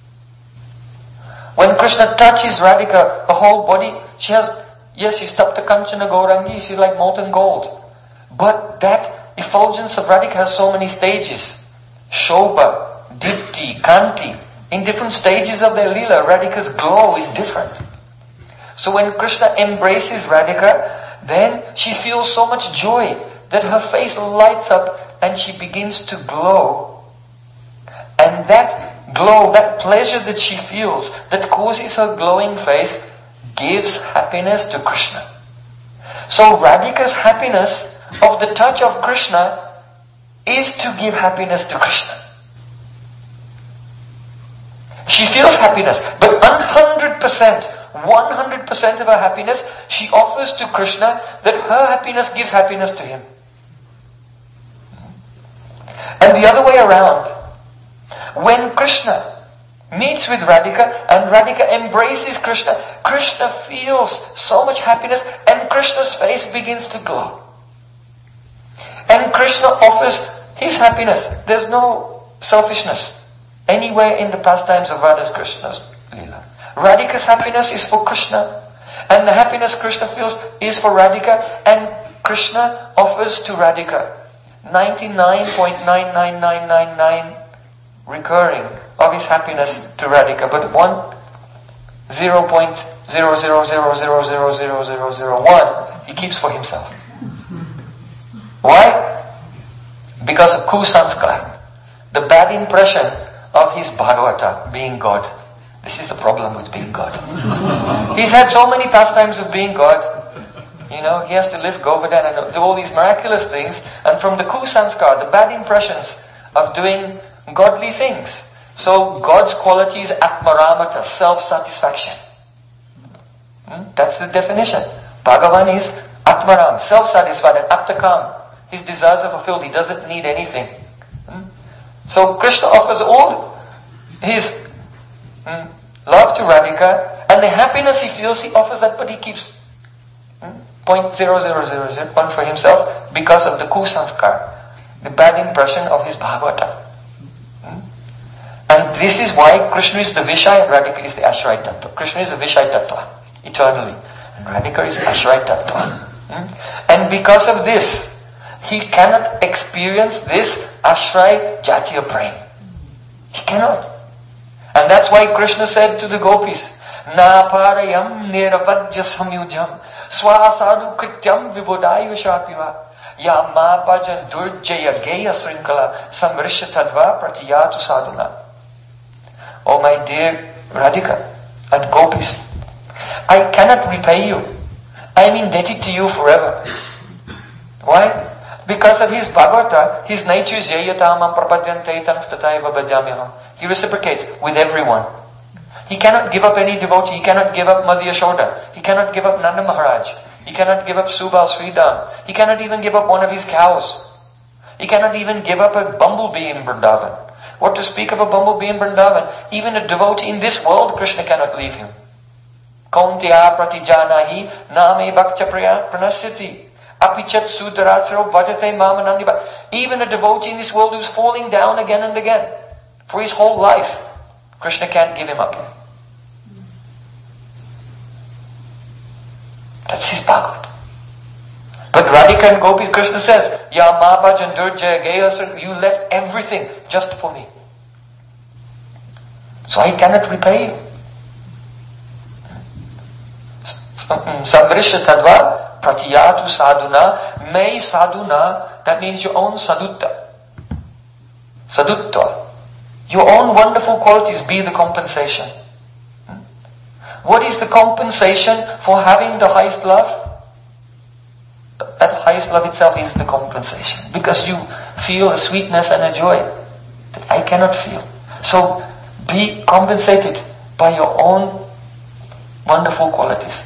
When Krishna touches Radhika, her whole body, she's Tapta Kanchana Gaurangi, she's like molten gold. But that effulgence of Radhika has so many stages. Shobha, Dipti, Kanti. In different stages of their Leela, Radhika's glow is different. So when Krishna embraces Radhika, then she feels so much joy that her face lights up and she begins to glow. And that glow, that pleasure that she feels, that causes her glowing face, gives happiness to Krishna. So Radhika's happiness of the touch of Krishna is to give happiness to Krishna. She feels happiness, but 100% of her happiness she offers to Krishna, that her happiness gives happiness to him. And the other way around, when Krishna meets with Radhika and Radhika embraces Krishna, Krishna feels so much happiness and Krishna's face begins to glow. And Krishna offers his happiness. There's no selfishness anywhere in the pastimes of Radha Krishna's Leela. Radhika's happiness is for Krishna, and the happiness Krishna feels is for Radhika, and Krishna offers to Radhika 99.99999 recurring of his happiness to Radhika, but 0.000000001 he keeps for himself. Why? Because of kusanskar, the bad impression of his Bhagavata, being God. This is the problem with being God. He's had so many pastimes of being God. You know, he has to lift Govardhan and do all these miraculous things, and from the kusanskar, the bad impressions of doing godly things. So God's quality is atmaramata, self-satisfaction. That's the definition. Bhagavan is atmaram, self-satisfied, and aptakam. His desires are fulfilled, he doesn't need anything. So Krishna offers all his love to Radhika, and the happiness he feels, he offers that, but he keeps 0.00001 for himself because of the kusanskar, the bad impression of his Bhagavata. And this is why Krishna is the Vishay and Radhika is the Ashray Tattva. Krishna is the Vishay Tattva, eternally. And Radhika is Ashray Tattva. And because of this, he cannot experience this Ashray Jatiya Prem. He cannot. And that's why Krishna said to the gopis, Na parayam niravajya samyujam swasadu krityam vibodayushapiva ya ma bhajan durjaya geya srinkala samrishatadva pratiyatu sadhuna. Oh my dear Radhika and gopis, I cannot repay you. I am indebted to you forever. Why? Because of his Bhagavata, his nature is yayatamam prapadyante tang stataiva bhajamyaham. He reciprocates with everyone. He cannot give up any devotee. He cannot give up Madhya Yashoda. He cannot give up Nanda Maharaj. He cannot give up Subal Sridhar. He cannot even give up one of his cows. He cannot even give up a bumblebee in Vrindavan. What to speak of a bumblebee in Vrindavan? Even a devotee in this world, Krishna cannot leave him. Kaunteya pratijanahi name bhakcha pranasyati apichat sudaratro bhajate mamanandiba. Even a devotee in this world who's falling down again and again for his whole life, Krishna can't give him up. That's his Bhagavad. But Radhika and Gopis, Krishna says, Ya ma bhajan durjaya geya, you left everything just for me. So I cannot repay you. Samrisha tadva pratiyatu sadhuna, may sadhuna, that means your own sadutta. Sadutta. Your own wonderful qualities be the compensation. What is the compensation for having the highest love? That highest love itself is the compensation. Because you feel a sweetness and a joy that I cannot feel. So be compensated by your own wonderful qualities.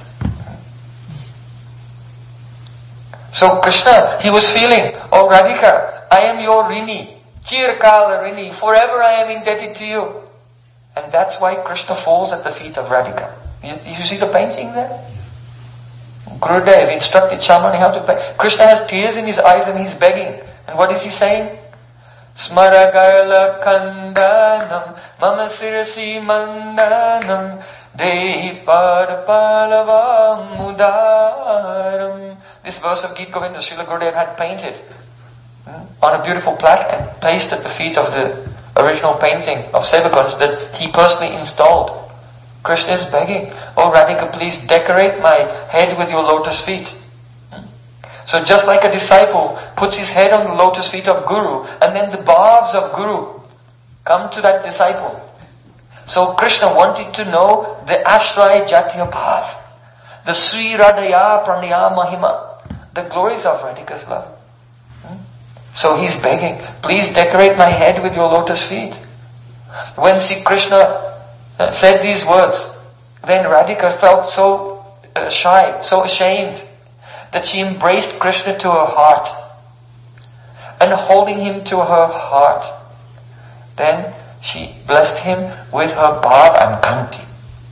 So Krishna, he was feeling, oh Radhika, I am your Rini. Chirkala Rini, forever I am indebted to you. And that's why Krishna falls at the feet of Radhika. You see the painting there? Gurudev instructed Shamani how to paint. Krishna has tears in his eyes and he's begging. And what is he saying? Smaragarla kandanam mama sirasi mandanam dehi padapalavam mudaram. This verse of Gita Govinda Srila Gurudev had painted on a beautiful plaque and placed at the feet of the original painting of Sevakons that he personally installed. Krishna is begging, oh Radhika, please decorate my head with your lotus feet. So just like a disciple puts his head on the lotus feet of Guru, and then the barbs of Guru come to that disciple. So Krishna wanted to know the Ashray Jatiya Bhav, the Sri Radhaya Pranaya Mahima, the glories of Radhika's love. So he's begging, please decorate my head with your lotus feet. When Sri Krishna said these words, then Radhika felt so shy, so ashamed, that she embraced Krishna to her heart. And holding him to her heart, then she blessed him with her bhav and kanti,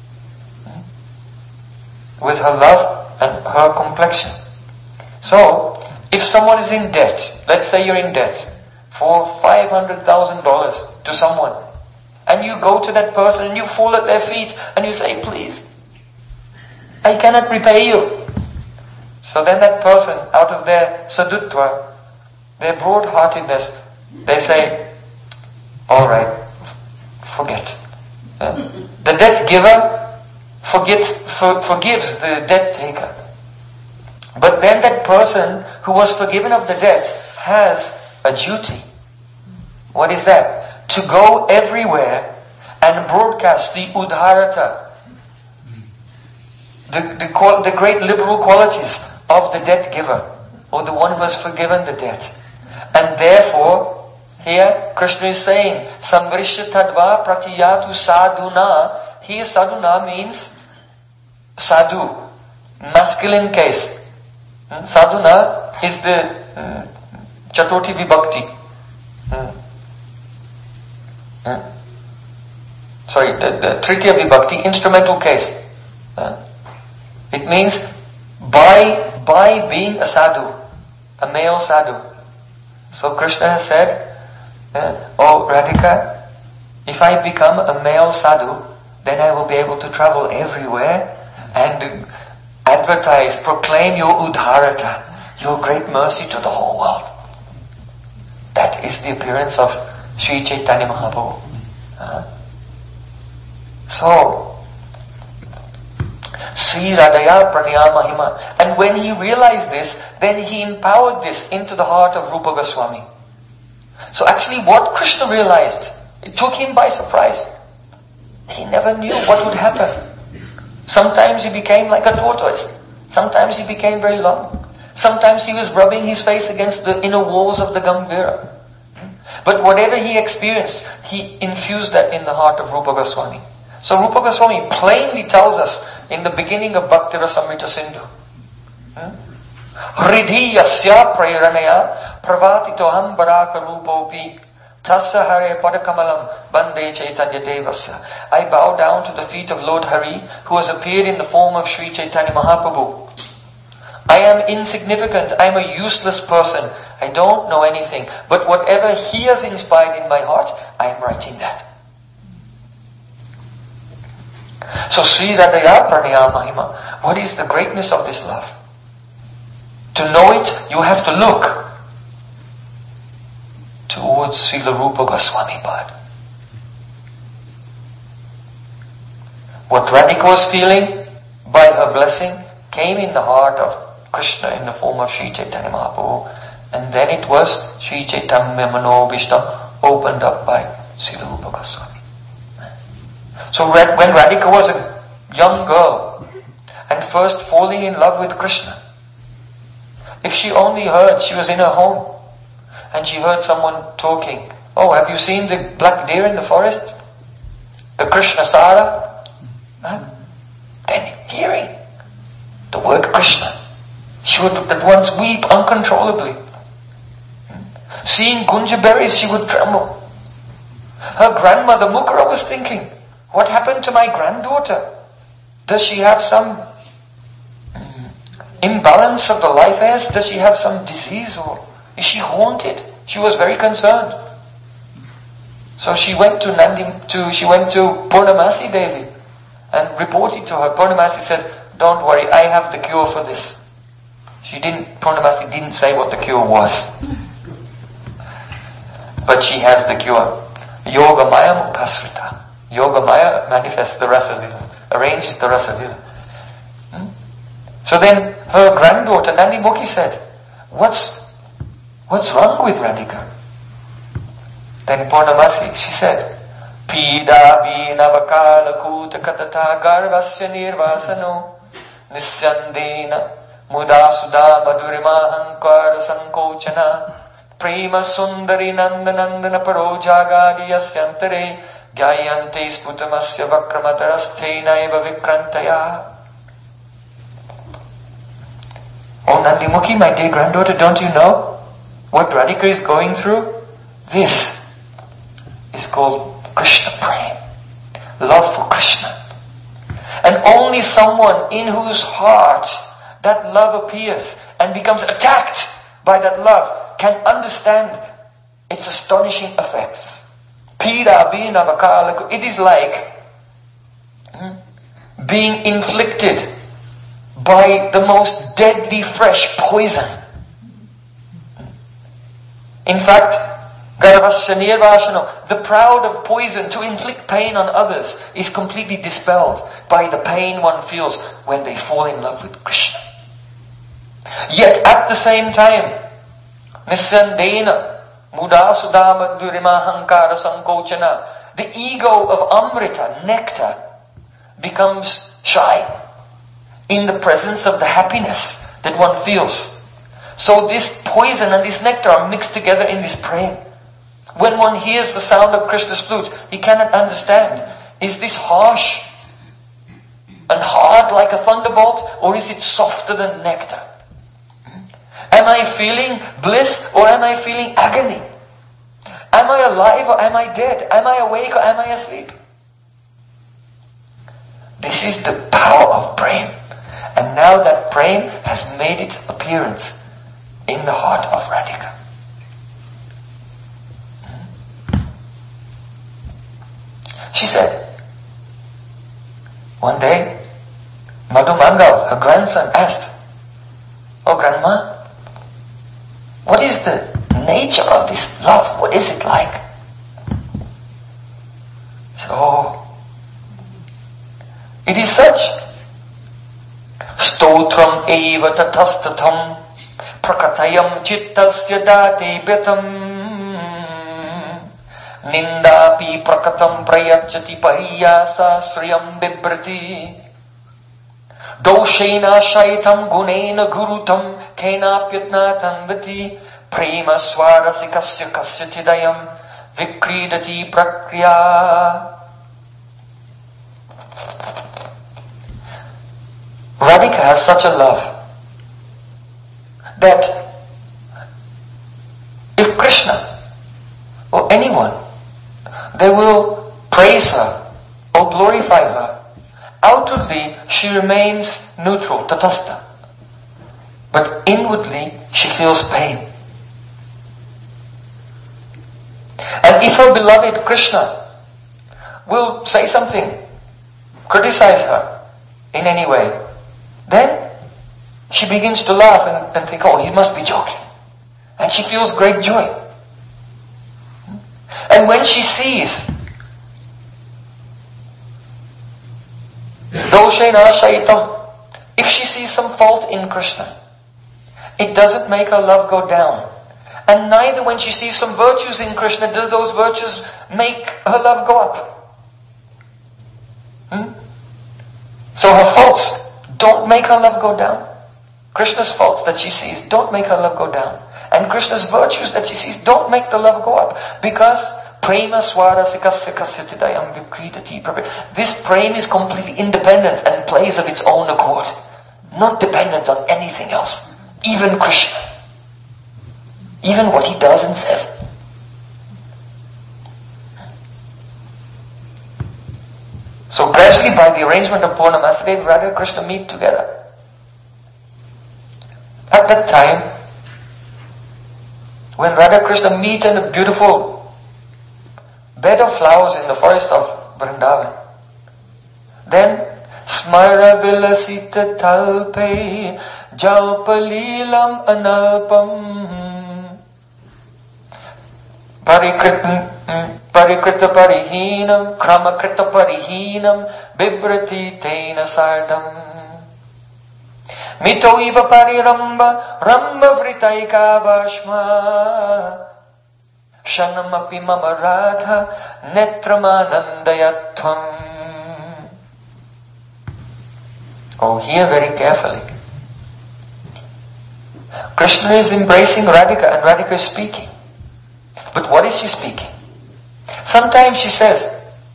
with her love and her complexion. So, if someone is in debt, let's say you're in debt for $500,000 to someone, and you go to that person and you fall at their feet and you say, please, I cannot repay you. So then that person, out of their sadutva, their broad-heartedness, they say, alright, forget. The debt giver forgives the debt taker. But then that person who was forgiven of the debt has a duty. What is that? To go everywhere and broadcast the udharata, the great liberal qualities of the debt giver, or the one who has forgiven the debt. And therefore, here Krishna is saying, Samvrisha tadva pratiyatu sadhuna. Here sadhuna means sadhu, masculine case. Sadhuna is the Chaturthi Vibhakti. Sorry, the Tritiya Vibhakti, instrumental case. It means by being a sadhu, a male sadhu. So Krishna has said, oh Radhika, if I become a male sadhu, then I will be able to travel everywhere and advertise advertise, proclaim your Udharata, your great mercy to the whole world. That is the appearance of Sri Chaitanya Mahaprabhu. So, Sri Radhaya Pranaya Mahima. And when he realized this, then he empowered this into the heart of Rupa Goswami. So actually what Krishna realized, it took him by surprise. He never knew what would happen. Sometimes he became like a tortoise. Sometimes he became very long. Sometimes he was rubbing his face against the inner walls of the Gambhira. But whatever he experienced, he infused that in the heart of Rupa Goswami. So Rupa Goswami plainly tells us in the beginning of Bhakti Rasamrita Sindhu, Hridhi yasya prayaranaya pravatitoham baraka rupopi tasya hare padakamalam bande chaitanya devasya. I bow down to the feet of Lord Hari, who has appeared in the form of Sri Chaitanya Mahaprabhu. I am insignificant, I am a useless person, I don't know anything, but whatever he has inspired in my heart, I am writing that. So Sri Radhaya Pranaya Mahima, what is the greatness of this love? To know it, you have to look towards Srila Rupa Goswami Pad. What Radhika was feeling by her blessing came in the heart of Krishna in the form of Sri Chaitanya Mahaprabhu, and then it was Sri Chaitanya Manovishta opened up by Srila Rupa Goswami. So when Radhika was a young girl and first falling in love with Krishna, if she only heard, she was in her home and she heard someone talking, oh, have you seen the black deer in the forest? The Krishna Sara? Then hearing the word Krishna, she would at once weep uncontrollably. Seeing gunja berries, she would tremble. Her grandmother Mukra was thinking, what happened to my granddaughter? Does she have some imbalance of the life airs? Does she have some disease, or is she haunted? She was very concerned. So she went to Purnamasi Devi and reported to her. Purnamasi said, don't worry, I have the cure for this. Purnamasi didn't say what the cure was. But she has the cure. Yoga Maya Mukhasrita. Yoga Maya manifests the Rasa Lila, arranges the Rasa Lila. So then her granddaughter Nandi Mukhi said, what's wrong with Radhika? Then Purnamasi, she said, Pida vinavakala kuta katata garvasya nirvasano nisyandena muda sudha madurima hankara sankochana prema sundari nandanandana paro jagadi yasyantare gyayante sputamasya vakramatarasthena eva vikrantaya. Oh Nandimukhi, my dear granddaughter, don't you know what Radhika is going through? This is called Krishna Prem, love for Krishna. And only someone in whose heart that love appears and becomes attacked by that love can understand its astonishing effects. Pira vina vakala. It is like being inflicted by the most deadly fresh poison. In fact, Garvasya nirvasano, the proud of poison to inflict pain on others, is completely dispelled by the pain one feels when they fall in love with Krishna. Yet at the same time, Nisyandena muda sudama durima hankara sankochana, the ego of Amrita, nectar, becomes shy in the presence of the happiness that one feels. So this poison and this nectar are mixed together in this prem. When one hears the sound of Krishna's flute, he cannot understand. Is this harsh and hard like a thunderbolt, or is it softer than nectar? Am I feeling bliss, or am I feeling agony? Am I alive, or am I dead? Am I awake, or am I asleep? This is the power of prem. And now that prem has made its appearance in the heart of Radhika. She said, one day, Madhu Mangal, her grandson, asked, "Oh grandma, what is the nature of this love? What is it like?" She said, "Oh, it is such. Stotram eva tatastatam prakatayam chittasya date betam nindapi prakatam prayachati pariyasa sriyam bibrati doshena shaitam gunena gurutam kenapyatna tanvati prema swarasikasya kasya chidayam vikridati prakriya." Radhika has such a love that if Krishna or anyone, they will praise her or glorify her, outwardly she remains neutral, tatastha. But inwardly she feels pain. And if her beloved Krishna will say something, criticize her in any way, then she begins to laugh and think, "Oh, he must be joking." And she feels great joy. And when she sees doshena shaitam, if she sees some fault in Krishna, it doesn't make her love go down. And neither when she sees some virtues in Krishna, do those virtues make her love go up. So her faults don't make her love go down. Krishna's faults that she sees don't make her love go down. And Krishna's virtues that she sees don't make the love go up. Because prema swarasikasya kasyatidayam vikridati. This prema is completely independent and plays of its own accord. Not dependent on anything else. Even Krishna. Even what he does and says. So gradually, by the arrangement of Purnamasa, Radha and Krishna meet together. At that time, when Radha and Krishna meet in a beautiful bed of flowers in the forest of Vrindavan, then Smara vilasita talpe jalpalilam analpam Parikrita parihinam, kramakrita parihinam, bibrati tena sardam. Mito iva pariramba, ramba vritaika vashma. Shanamapi mama radha, netramanandayatvam. Oh, hear very carefully. Krishna is embracing Radhika and Radhika is speaking. But what is she speaking? Sometimes she says,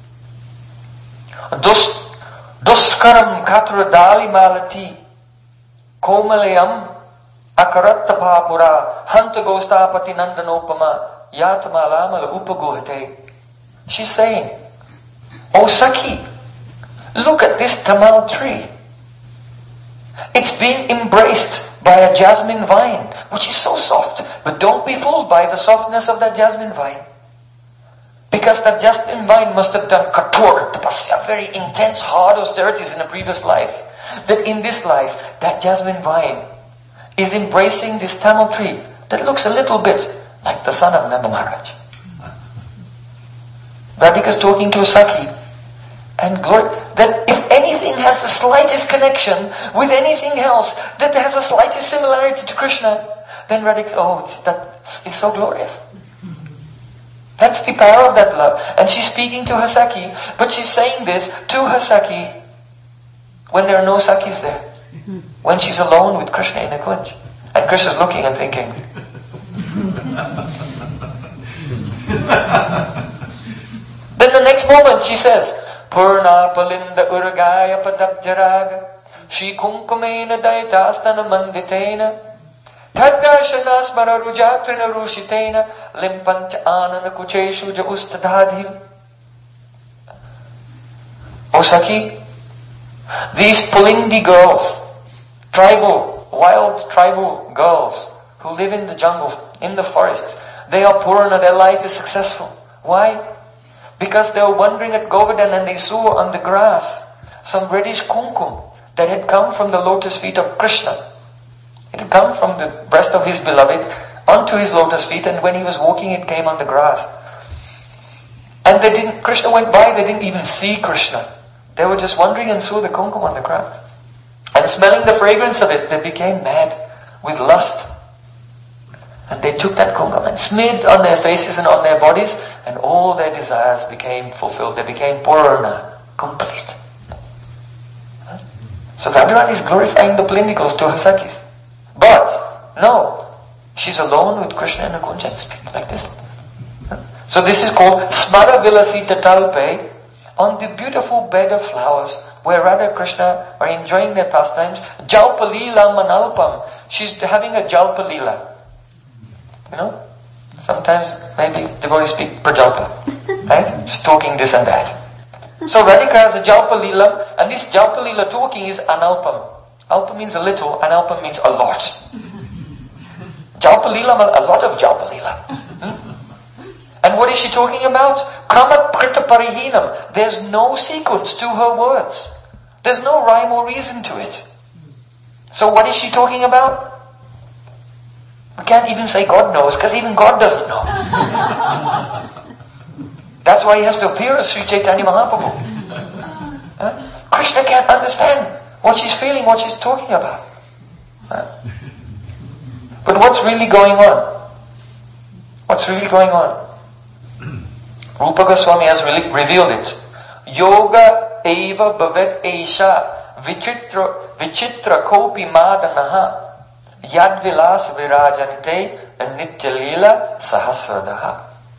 Duskaram katra dali malati komalayam akaratta bhapura hanta gostapati nandanopama yatamalamala upagohate. She's saying, "Oh Sakhi, look at this tamal tree. It's being embraced by a jasmine vine, which is so soft. But don't be fooled by the softness of that jasmine vine. Because that jasmine vine must have done kathor tapasya, very intense, hard austerities in a previous life. That in this life, that jasmine vine is embracing this tamil tree that looks a little bit like the son of Nanda Maharaj." Radhika is talking to Sakhi and glory, that if anything has the slightest connection with anything else, that has the slightest similarity to Krishna, then Radhika, oh, that is so glorious. That's the power of that love. And she's speaking to her Sakhi, but she's saying this to her Sakhi when there are no Sakhis there. When she's alone with Krishna in a kunj. And Krishna's looking and thinking. Then the next moment she says, Purna palinda uragaya padabjaraga Shri kunkumena daitastana manditena Taddarshana smara rujatrina rushitena Limpancha anana kucheshu jaustadhadhim. O Sakhi, these Pulindi girls, wild tribal girls who live in the jungle, in the forest, they are Purna, their life is successful. Why? Because they were wandering at Govardhan and they saw on the grass some reddish kumkum, that had come from the lotus feet of Krishna. It had come from the breast of his beloved onto his lotus feet, and when he was walking, it came on the grass. And Krishna went by, they didn't even see Krishna. They were just wandering and saw the kumkum on the ground. And smelling the fragrance of it, they became mad with lust. And they took that kumkum and smeared on their faces and on their bodies, and all their desires became fulfilled. They became purna, complete. So Radharani is glorifying the Plindicals to her Sakhis. But, no, she's alone with Krishna in a kunja and speaking like this. So this is called Smara Vilasita Talpe, on the beautiful bed of flowers where Radha and Krishna are enjoying their pastimes. Jalpalila Manalpam. She's having a Jalpalila. You know? Sometimes maybe devotees speak Prajalpa. Right? Just talking this and that. So Radhika has a Jalpalila, and this Jalpalila talking is Analpam. Alpa means a little, Analpam means a lot. Jalpalila, a lot of Jalpalila. And what is she talking about? Kramat Krita Parihinam. There's no sequence to her words. There's no rhyme or reason to it. So what is she talking about? We can't even say God knows, because even God doesn't know. That's why he has to appear as Sri Chaitanya Mahaprabhu. Krishna can't understand what she's feeling, what she's talking about. But what's really going on? What's really going on? Rupa Goswami has revealed it. Yoga eva bhavet esha vichitra kopi madanaha yad vilas virajante nitya lila sahasradaha.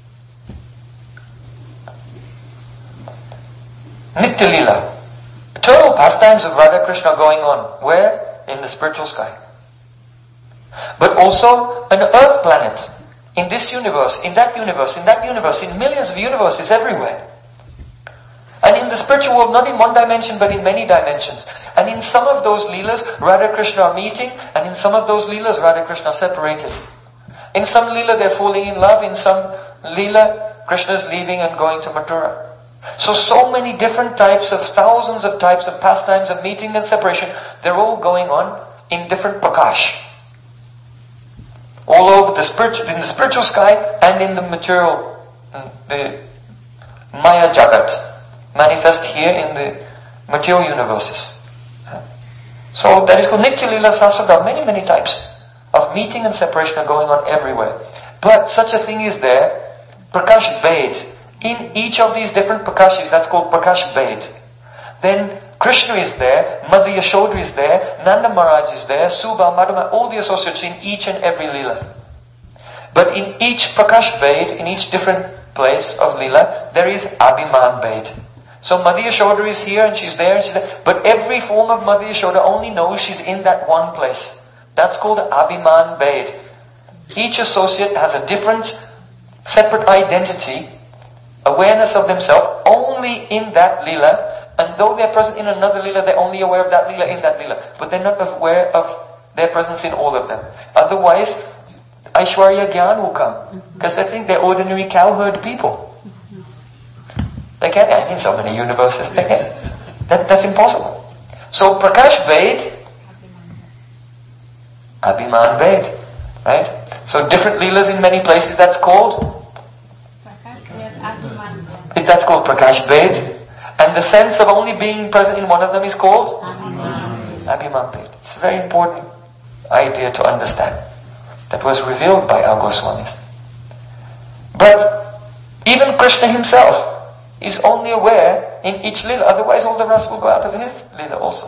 Nitya lila, eternal pastimes of Radha Krishna going on. Where? In the spiritual sky. But also on the earth planet. In this universe, in that universe, in that universe, in millions of universes everywhere. And in the spiritual world, not in one dimension, but in many dimensions. And in some of those leelas, Radha Krishna are meeting, and in some of those leelas, Radha Krishna are separated. In some leela, they're falling in love. In some leela, Krishna is leaving and going to Mathura. So many different types of, thousands of types of pastimes of meeting and separation, they're all going on in different prakash. All over in the spiritual sky and in the material, the Maya Jagat, manifest here in the material universes. So that is called Nitya Lila Sahasrada. Many types of meeting and separation are going on everywhere. But such a thing is there, Prakash Ved. In each of these different Prakashis, that's called Prakash Ved. Then Krishna is there, Mother Yashoda is there, Nanda Maharaj is there, Subha, Madhuma, all the associates in each and every Leela. But in each Prakash Ved, in each different place of Leela, there is Abhiman Ved. So Mother Yashoda is here and she's there, but every form of Mother Yashoda only knows she's in that one place. That's called Abhiman Ved. Each associate has a different, separate identity, awareness of themselves only in that Leela. And though they're present in another Leela, they're only aware of that Leela in that Leela. But they're not aware of their presence in all of them. Otherwise, Aishwarya Gyan will come. Because they think they're ordinary cowherd people. They can't act in so many universes. They can't. That's impossible. So Prakash Ved, Abhiman Ved. Right? So different Leelas in many places, that's called? That's called Prakash Ved. And the sense of only being present in one of them is called? Abhiman Ved. It's a very important idea to understand. That was revealed by our Goswamis. But even Krishna himself is only aware in each Leela. Otherwise all the rest will go out of his Leela also.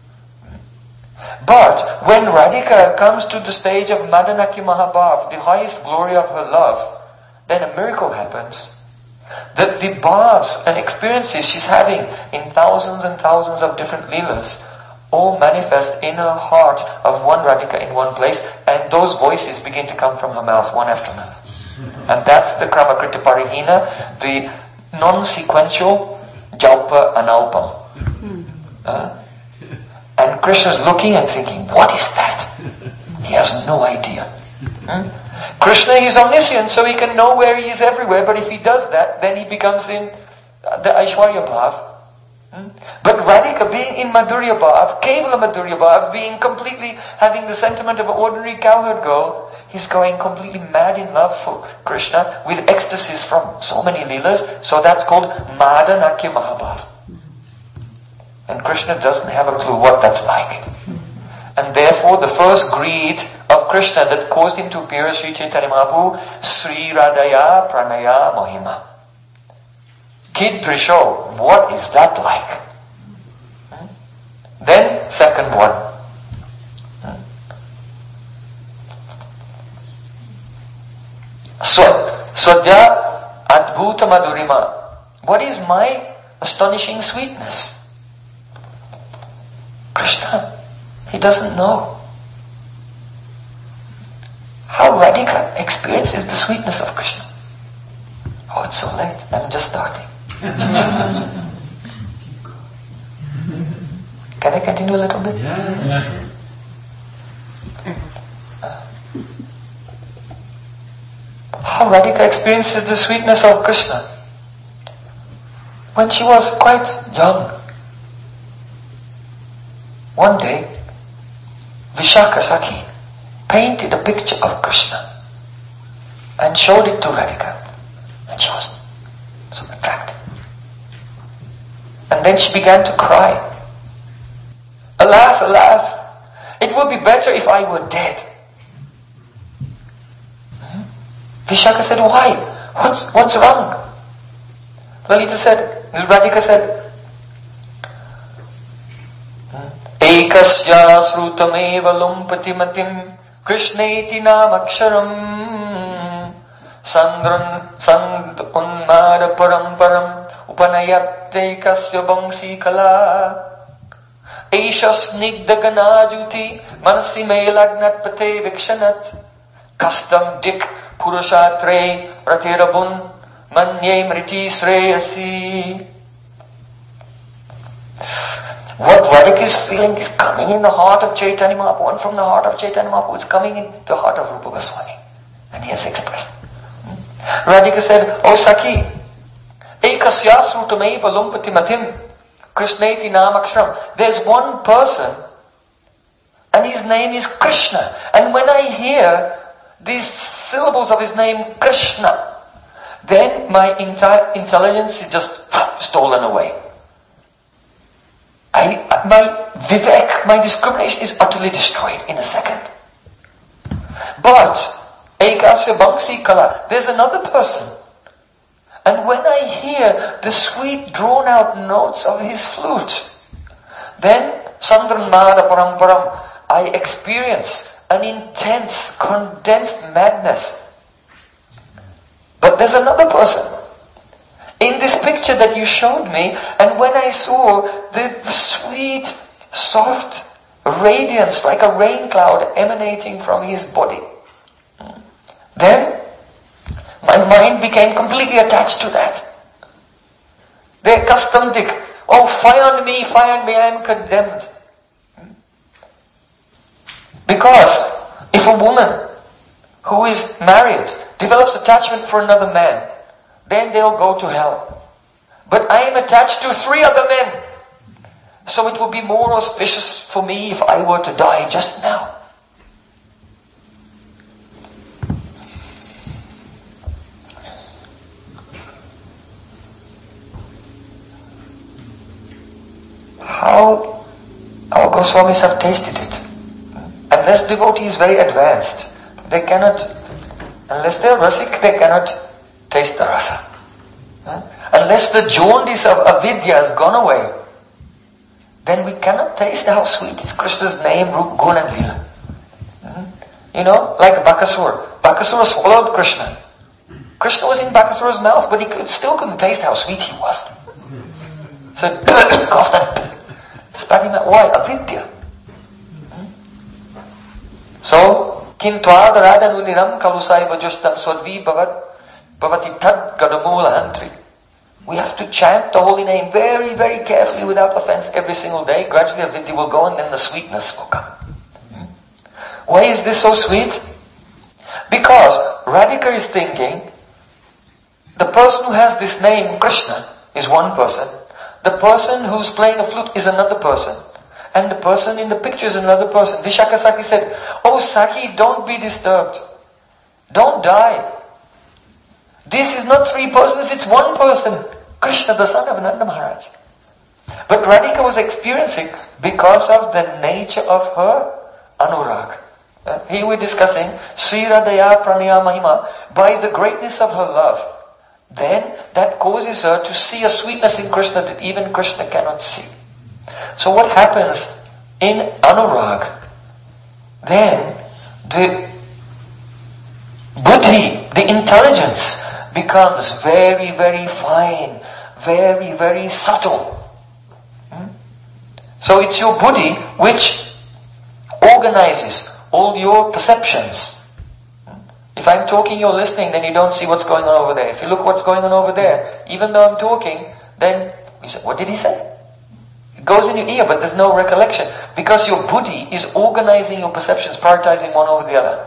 But when Radhika comes to the stage of Madanaki Mahabhav, the highest glory of her love, then a miracle happens. That the bhavs and experiences she's having in thousands and thousands of different leelas all manifest in her heart of one Radhika in one place, and those voices begin to come from her mouth one after another. And that's the Kramakrita Parihina, the non-sequential Jalpa Analpam. And Krishna's looking and thinking, what is that? He has no idea. Krishna is omniscient, so he can know where he is everywhere, but if he does that, then he becomes in the Aishwarya Bhav. But Radhika being in Madhurya Bhav, Kevala Madhurya Bhav, being completely having the sentiment of an ordinary cowherd girl, he's going completely mad in love for Krishna with ecstasies from so many leelas. So that's called Madanakya Mahabhav. And Krishna doesn't have a clue what that's like. And therefore the first greed of Krishna that caused him to appear as Sri Chaitanya Mahaprabhu, Sri Radhaya Pranaya Mohima. Kidrisho, what is that like? Then, second one. Swadya Adbhuta Madhurima. What is my astonishing sweetness? Krishna, he doesn't know. How Radhika experiences the sweetness of Krishna. Oh, it's so late. I'm just starting. Can I continue a little bit? Yeah. How Radhika experiences the sweetness of Krishna. When she was quite young, one day, Vishaka Sakhi painted a picture of Krishna and showed it to Radhika. And she was so attracted. And then she began to cry. Alas, alas, it would be better if I were dead. Vishaka said, why? What's wrong? Radhika said, Ekasya srutameva lumpati matim Krishneti namaksharam Sand unmada paramparam Upanayate kasya bangsi kala Esha snigdha ganajuti Manasi me lagnat pate vikshanat Kastam dik purushatre ratirabun Manye mriti sreyasi. What Radhika is feeling is coming in the heart of Chaitanya Mahaprabhu, and from the heart of Chaitanya Mahaprabhu it's coming in the heart of Rupa Goswami. And he has expressed. Radhika said, Oh Sakhi, Ekasya srutameva lumpati matim Krishneti namaksharam. There's one person and his name is Krishna. And when I hear these syllables of his name, Krishna, then my entire intelligence is just stolen away. My vivek, my discrimination is utterly destroyed in a second. But, Ekasya Bangsi Kala, there's another person. And when I hear the sweet drawn out notes of his flute, then, Sandranmada Paramparam, I experience an intense, condensed madness. But there's another person. In this picture that you showed me, and when I saw the sweet, soft radiance like a rain cloud emanating from his body, then my mind became completely attached to that. Their custom dik, oh fire on me, I am condemned. Because if a woman who is married develops attachment for another man, then they'll go to hell. But I am attached to 3 other men. So it would be more auspicious for me if I were to die just now. How our Goswamis have tasted it. Unless devotee is very advanced, they cannot, unless they are rasik, they cannot taste the rasa. Unless the jaundice of avidya has gone away, then we cannot taste how sweet is Krishna's name, Rup, Gun and Leela. You know, like Bakasura. Bakasura swallowed Krishna. Krishna was in Bakasura's mouth, but he still couldn't taste how sweet he was. So he coughed and spat him out. Why? Avidya. So, Kintwad Radhanuniram Kalusai Vajustam Swadvi Bhavati Tad Gadamula Antri. We have to chant the holy name very, very carefully without offense every single day. Gradually avidya will go and then the sweetness will come. Why is this so sweet? Because Radhika is thinking, the person who has this name, Krishna, is one person, The person who's playing a flute is another person. And the person in the picture is another person. Vishaka Saki said, "Oh Saki, don't be disturbed. Don't die. This is not three persons, it's one person. Krishna, the son of Nanda Maharaj." But Radhika was experiencing because of the nature of her anurag. Here we're discussing Sri Radhaya Pranaya Mahima, by the greatness of her love. Then that causes her to see a sweetness in Krishna that even Krishna cannot see. So what happens in anurag? Then the buddhi, the intelligence, becomes very, very fine, very, very subtle. So it's your buddhi which organizes all your perceptions. If I'm talking, you're listening, then you don't see what's going on over there. If you look what's going on over there, even though I'm talking, then you say, what did he say? It goes in your ear, but there's no recollection. Because your buddhi is organizing your perceptions, prioritizing one over the other.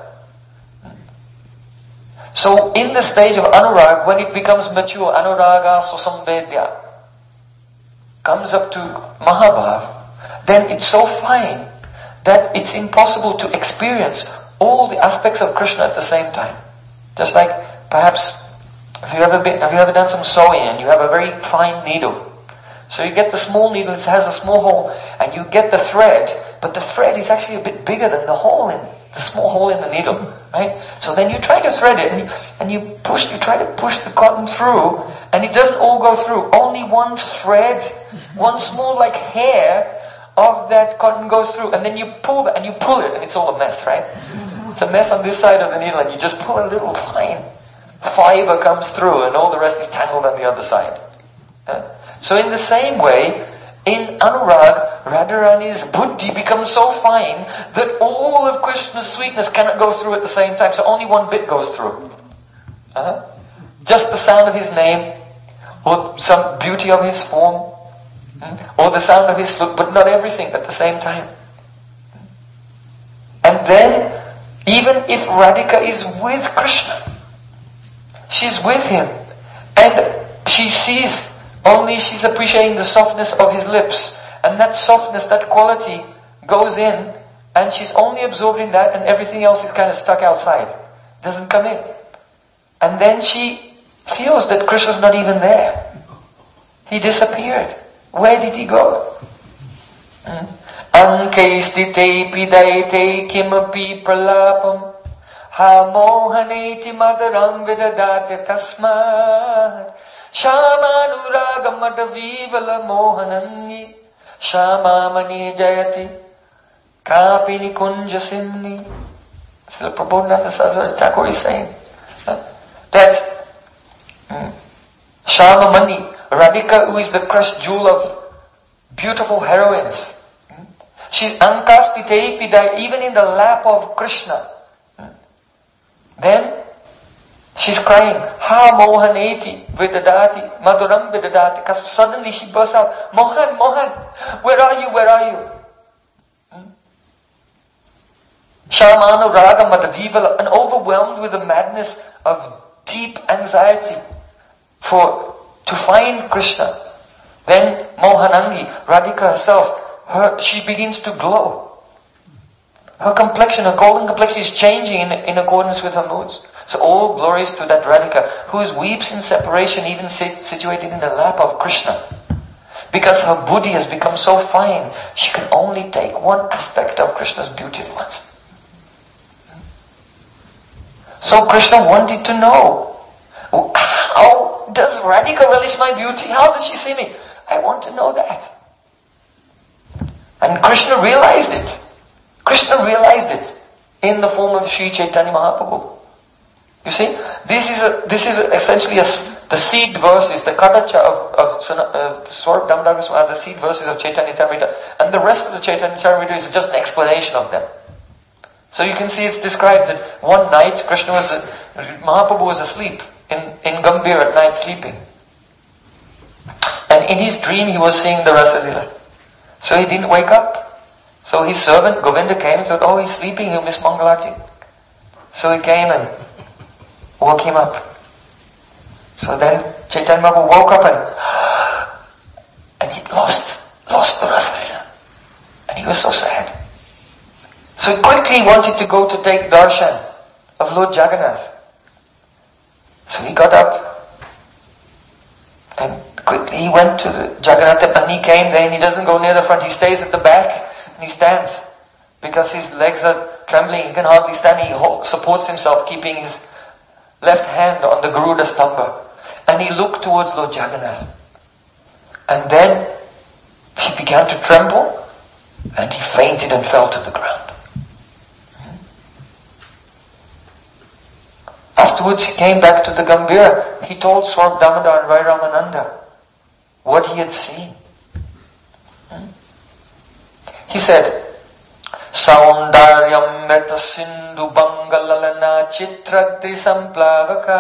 So in the stage of anurag, when it becomes mature, anuraga susamvedya, comes up to mahabhav, then it's so fine that it's impossible to experience all the aspects of Krishna at the same time. Just like perhaps, have you ever done some sewing and you have a very fine needle? So you get the small needle, it has a small hole, and you get the thread, but the thread is actually a bit bigger than the small hole in the needle, right? So then you try to thread it, and you try to push the cotton through, and it doesn't all go through. Only one thread, one small like hair of that cotton goes through, and then you pull it, and it's all a mess, right? It's a mess on this side of the needle, and you just pull a little fine fiber comes through, and all the rest is tangled on the other side. So in the same way, in anurag, Radharani's buddhi becomes so fine that all of Krishna's sweetness cannot go through at the same time, so only one bit goes through. Just the sound of his name, or some beauty of his form, or the sound of his flute, but not everything at the same time. And then, even if Radhika is with Krishna, she's with him, and she's appreciating the softness of his lips, and that softness, that quality goes in, and she's only absorbing that, and everything else is kind of stuck outside, doesn't come in. And then she feels that Krishna's not even there. He disappeared. Where did he go? Anke stite pidayate kimapi pralapam ha mohaneti madaram vidadate tasmat shamanuragam vivala mohanangi shamamani jayati kapini kunjasimni. Srila Prabodhananda Saraswati Thakur is saying that Shamamani, Radhika, who is the crushed jewel of beautiful heroines, she's ankastite pidai, even in the lap of Krishna. Then she's crying, ha mohaneti vidadati, maduram vidadati, because suddenly she bursts out, Mohan, Mohan, where are you, where are you? Shamanu raga madavivala, and overwhelmed with the madness of deep anxiety to find Krishna. Then Mohanangi, Radhika herself, she begins to glow. Her complexion, her golden complexion is changing in accordance with her moods. So all glories to that Radhika who weeps in separation, even situated in the lap of Krishna. Because her buddhi has become so fine, she can only take one aspect of Krishna's beauty at once. So Krishna wanted to know, how does Radhika relish my beauty? How does she see me? I want to know that. And Krishna realized it. Krishna realized it in the form of Sri Chaitanya Mahaprabhu. You see, this is essentially the seed verses, the Kadacha of Swarup Damodar Goswami, the seed verses of Chaitanya Charitamrita, and the rest of the Chaitanya Charitamrita is just an explanation of them. So you can see it's described that one night Mahaprabhu was asleep in Gambhir at night sleeping. And in his dream he was seeing the Rasalila. So he didn't wake up. So his servant Govinda came and said, oh, he's sleeping, he'll miss Mangalarti. So he came and woke him up. So then Chaitanya Mahaprabhu woke up and lost the Rasa. And he was so sad. So he quickly wanted to go to take darshan of Lord Jagannath. So he got up and quickly he went to the Jagannath temple, and he came there, and he doesn't go near the front, he stays at the back and he stands because his legs are trembling, he can hardly stand. He supports himself, keeping his left hand on the Garuda Stamba, and he looked towards Lord Jagannath, and then he began to tremble and he fainted and fell to the ground. Afterwards he came back to the Gambhira. He told Swarup Damodar and Rai Ramananda what he had seen. He said, Saundaryam meta sindhu bangalalana chitradri samplavaka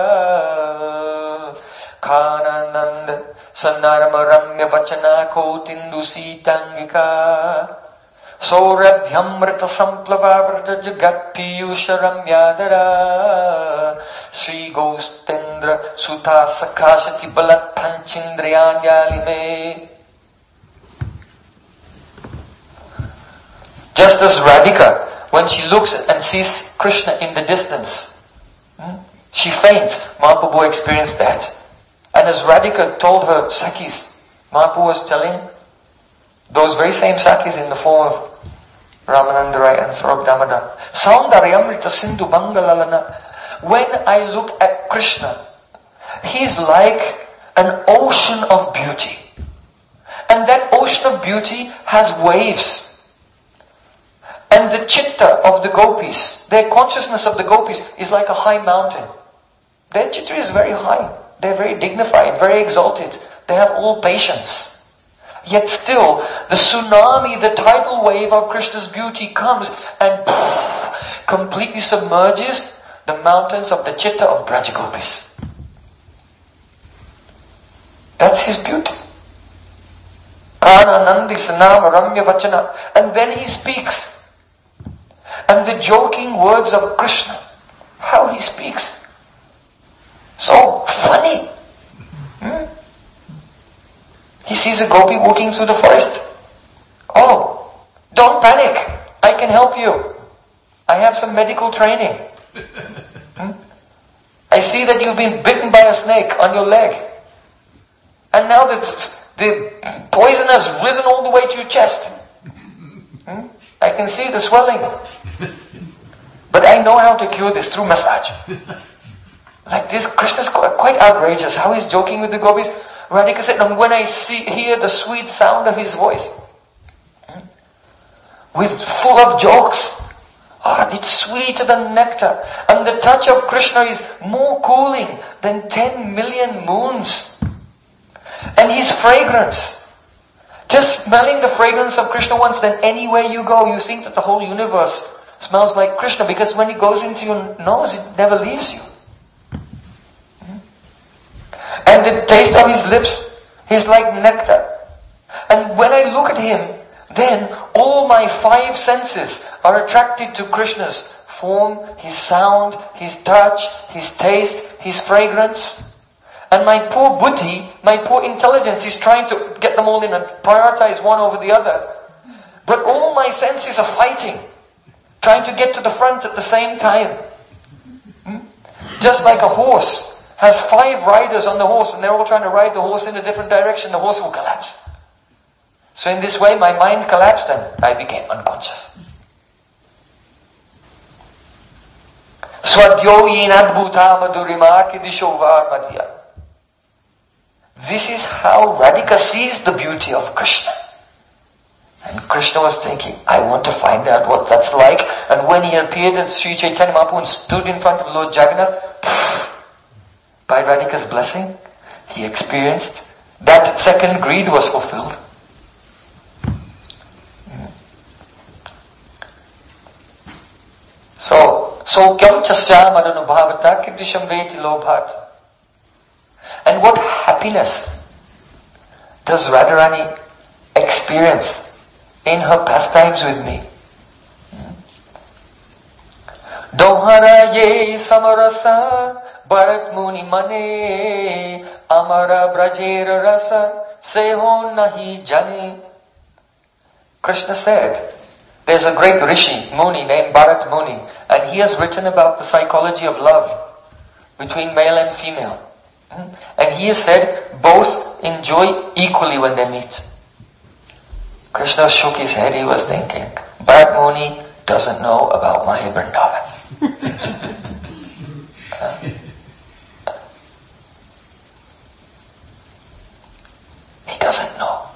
Khanananda sanarma ramya vachana kotindu sitangika Saurabhyamrita samplavavrta jagat piyusha ramyadara Sri Gostendra sutha sakashati balat panchindriyanyalime. Just as Radhika, when she looks and sees Krishna in the distance, she faints. Mahaprabhu experienced that. And as Radhika told her Sakhis, Mahaprabhu was telling those very same Sakhis in the form of Ramananda Rai and Swarup Damodar, Saundaryamrita Sindhu Bangalalana. When I look at Krishna, he's like an ocean of beauty. And that ocean of beauty has waves. And the chitta of the gopis, their consciousness of the gopis is like a high mountain. Their chitta is very high. They're very dignified, very exalted. They have all patience. Yet still, the tsunami, the tidal wave of Krishna's beauty comes and completely submerges the mountains of the chitta of Brajagopis. That's his beauty. Kana Nandi Sanama Ramya Vachana. And then he speaks. And the joking words of Krishna, how he speaks. So funny. He sees a gopi walking through the forest. Oh, don't panic. I can help you. I have some medical training. I see that you've been bitten by a snake on your leg. And now the poison has risen all the way to your chest. I can see the swelling. But I know how to cure this through massage. Like this, Krishna's quite outrageous. How he's joking with the gopis. Radhika said, and when I hear the sweet sound of his voice, with full of jokes, it's sweeter than nectar. And the touch of Krishna is more cooling than 10 million moons. And his fragrance, just smelling the fragrance of Krishna once, then anywhere you go, you think that the whole universe smells like Krishna, because when it goes into your nose, it never leaves you. And the taste of his lips is like nectar. And when I look at him, then all my 5 senses are attracted to Krishna's form, his sound, his touch, his taste, his fragrance. And my poor buddhi, my poor intelligence is trying to get them all in and prioritize one over the other. But all my senses are fighting, trying to get to the front at the same time. Just like a horse has 5 riders on the horse and they're all trying to ride the horse in a different direction, the horse will collapse. So in this way, my mind collapsed and I became unconscious. Swadyoyin adbhuta madurima kidishovar madhya. This is how Radhika sees the beauty of Krishna. And Krishna was thinking, I want to find out what that's like. And when he appeared at Sri Chaitanya Mahaprabhu and stood in front of Lord Jagannath, by Radhika's blessing, he experienced that second greed was fulfilled. So kyam chasyam adanubhavata kidisham veti lobhat. And what happiness does Radharani experience in her pastimes with me? Dohara ye samarasa Bharat Muni Mane Amara Brajera Rasa Seho Nahi Jani Krishna said, there's a great Rishi, Muni, named Bharat Muni, and he has written about the psychology of love between male and female. And he has said, both enjoy equally when they meet. Krishna shook his head, he was thinking, Bharat Muni doesn't know about Mahi Vrindavan. He doesn't know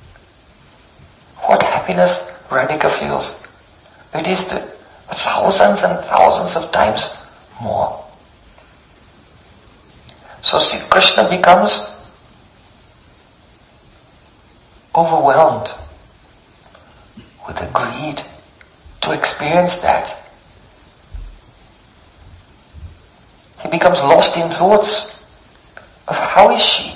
what happiness Radhika feels. It is thousands and thousands of times more. So see, Krishna becomes overwhelmed with the greed to experience that. He becomes lost in thoughts of how is she?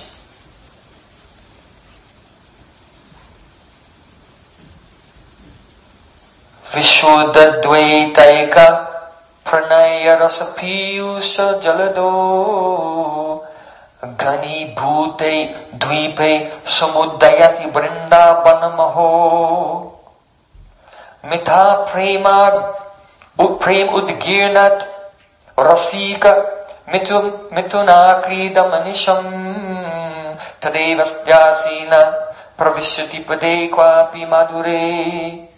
Vishuddha Dvaitaika Pranaya Rasa Piyusha Jalado Gani Bhute Dvipe Samudayati Vrindavanamaho Mitha Prem Udgirnat Rasika Mituna Krida Manisham Tadevasdyasina Pravishyati Pade Kwapi Madhure.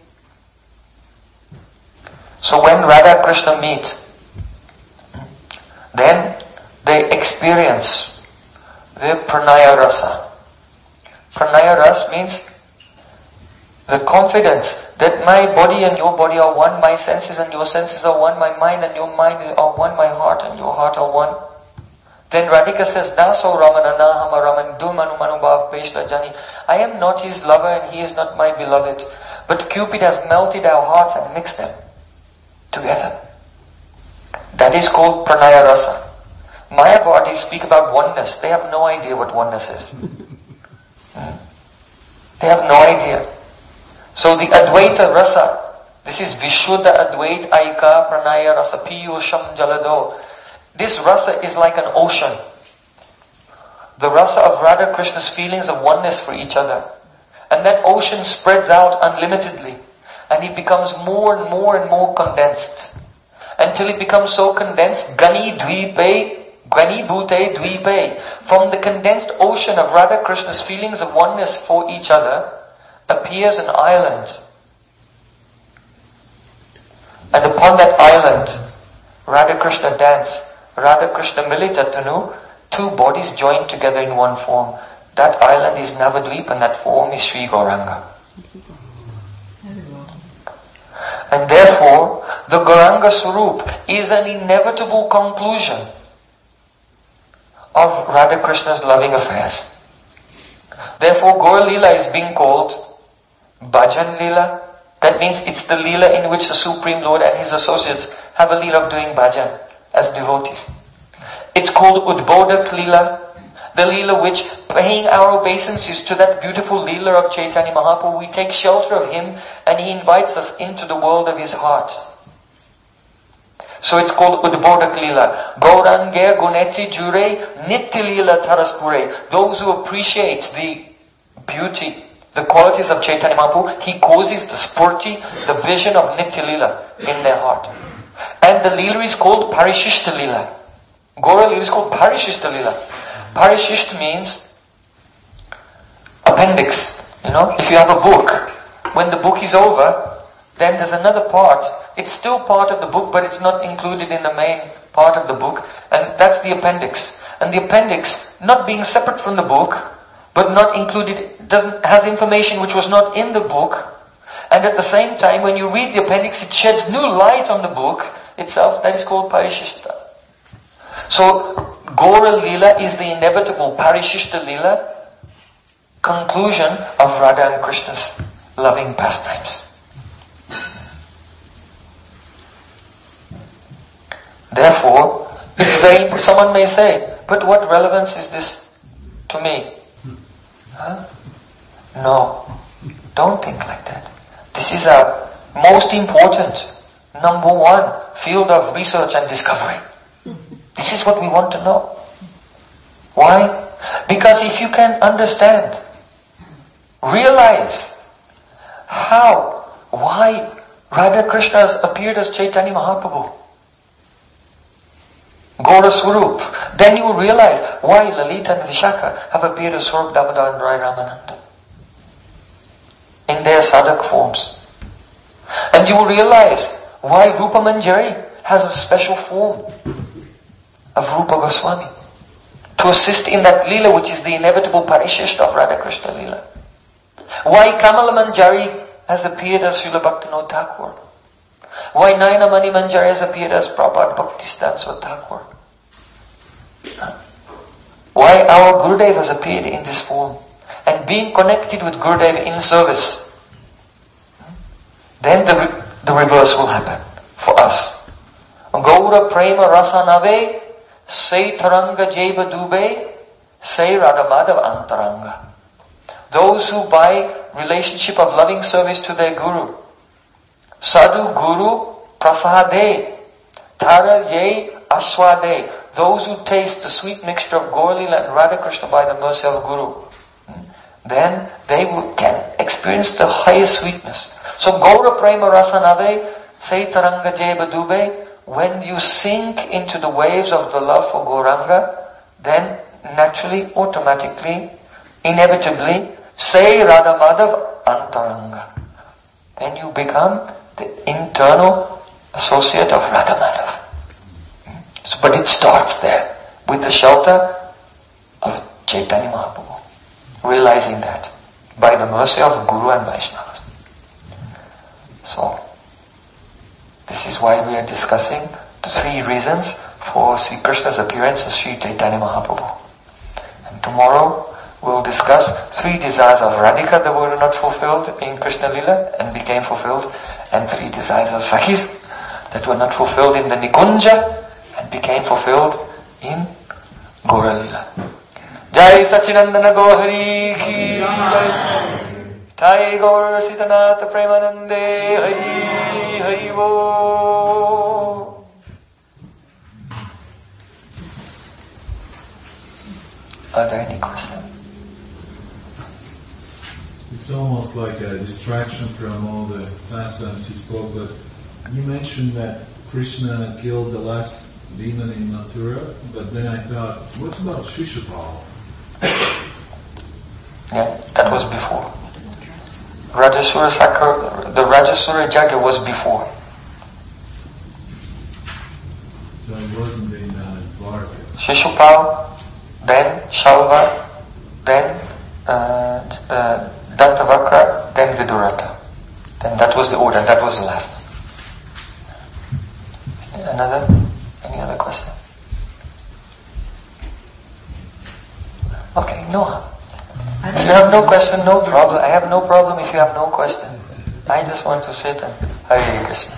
So when Radha Krishna meet, then they experience the Pranaya Rasa. Pranaya Rasa means the confidence that my body and your body are one, my senses and your senses are one, my mind and your mind are one, my heart and your heart are one. Then Radhika says, Naso Ramana Nahama Raman Dumanu Manubhav Peshla Jani. I am not his lover and he is not my beloved. But Cupid has melted our hearts and mixed them together. That is called Pranaya Rasa. Mayavadis speak about oneness. They have no idea what oneness is. They have no idea. So the Advaita Rasa, this is Vishuddha Advaita Aika Pranaya Rasa Piyusham Jalado. This rasa is like an ocean. The rasa of Radha Krishna's feelings of oneness for each other. And that ocean spreads out unlimitedly. And it becomes more and more and more condensed. Until it becomes so condensed, Gani Bhute Dvipe. From the condensed ocean of Radha Krishna's feelings of oneness for each other, appears an island. And upon that island, Radha Krishna dance. Radha Krishna Milita Tanu, two bodies joined together in one form. That island is Navadvip and that form is Sri Gauranga. And therefore, the Gauranga Swarup is an inevitable conclusion of Radha Krishna's loving affairs. Therefore, Gaur Leela is being called Bhajan Leela. That means it's the Leela in which the Supreme Lord and His associates have a Leela of doing bhajan as devotees. It's called Udbodak Leela, the Leela which, paying our obeisances to that beautiful Leela of Chaitanya Mahaprabhu, we take shelter of Him and He invites us into the world of His heart. So it's called Udbodak Leela. Gaurange Guneti Jure Nitya Leela Taraspure. Those who appreciate the beauty, the qualities of Chaitanya Mahaprabhu, He causes the spurti, the vision of Nitya Leela in their heart. And the Leela is called Parishishta Leela. Gaura Leela is called Parishishta Leela. Parishishta means appendix. If you have a book, when the book is over, then there's another part. It's still part of the book, but it's not included in the main part of the book. And that's the appendix. And the appendix, not being separate from the book, but not included, has information which was not in the book. And at the same time, when you read the appendix, it sheds new light on the book itself. That is called Parishishta. So, Gaura Leela is the inevitable Parishishta Leela conclusion of Radha and Krishna's loving pastimes. Therefore, it's someone may say, but what relevance is this to me? No, don't think like that. This is a most important, number one field of research and discovery. This is what we want to know. Why? Because if you can understand, realize How? Why? Radha Krishna has appeared as Chaitanya Mahaprabhu. Gaura Swarup. Then you will realize why Lalita and Vishaka have appeared as Swarup Damodar and Rai Ramananda in their sadhak forms. And you will realize why Rupa Manjari has a special form of Rupa Goswami to assist in that Leela which is the inevitable parishishta of Radha Krishna Leela. Why Kamala Manjari has appeared as Srila Bhaktivinoda Thakur. Why Nayana Mani Manjari has appeared as Prabhupada Bhaktisiddhanta Thakur. Why our Gurudev has appeared in this form. And being connected with Gurudev in service. Then the reverse will happen for us. Gaura Prema Rasa Nave, Say Taranga Jeva Dube, Say Radhamadav Antaranga. Those who by relationship of loving service to their Guru, Sadhu Guru Prasade, Tara Ye Aswade, those who taste the sweet mixture of Gaura-lila and Radha Krishna by the mercy of Guru, then they can experience the highest sweetness. So Gaura Prema Rasa Nave, Say Taranga Jeva Dube, when you sink into the waves of the love for Gauranga, then naturally, automatically, inevitably, say Radha Madhav Antaranga. Then you become the internal associate of Radha Madhav. So, but it starts there, with the shelter of Chaitanya Mahaprabhu. Realizing that, by the mercy of Guru and Vaishnavas. So, this is why we are discussing the 3 reasons for Sri Krishna's appearance as Sri Chaitanya Mahaprabhu. And tomorrow we'll discuss 3 desires of Radhika that were not fulfilled in Krishna Lila and became fulfilled, and 3 desires of Sakhis that were not fulfilled in the Nikunja and became fulfilled in Gaura Lila. Jai Sachinandana Gohari Ki Jai. Jai Gaura Sitanatha Premanande Hari Hari Bo. Are there any questions? It's almost like a distraction from all the pastimes he spoke, but you mentioned that Krishna killed the last demon in Mathura, but then I thought, what's about Shishupal? Yeah, that was before. Rajasura Sakra, the Rajasura Jagya was before. So it wasn't in Dwarka. Shishupal, then Shalva, then Dantavakra, then Vidurata. Then that was the order, that was the last. Any other question? Okay, no. If you have no question, no problem. I have no problem if you have no question. I just want to sit and Hare Krishna.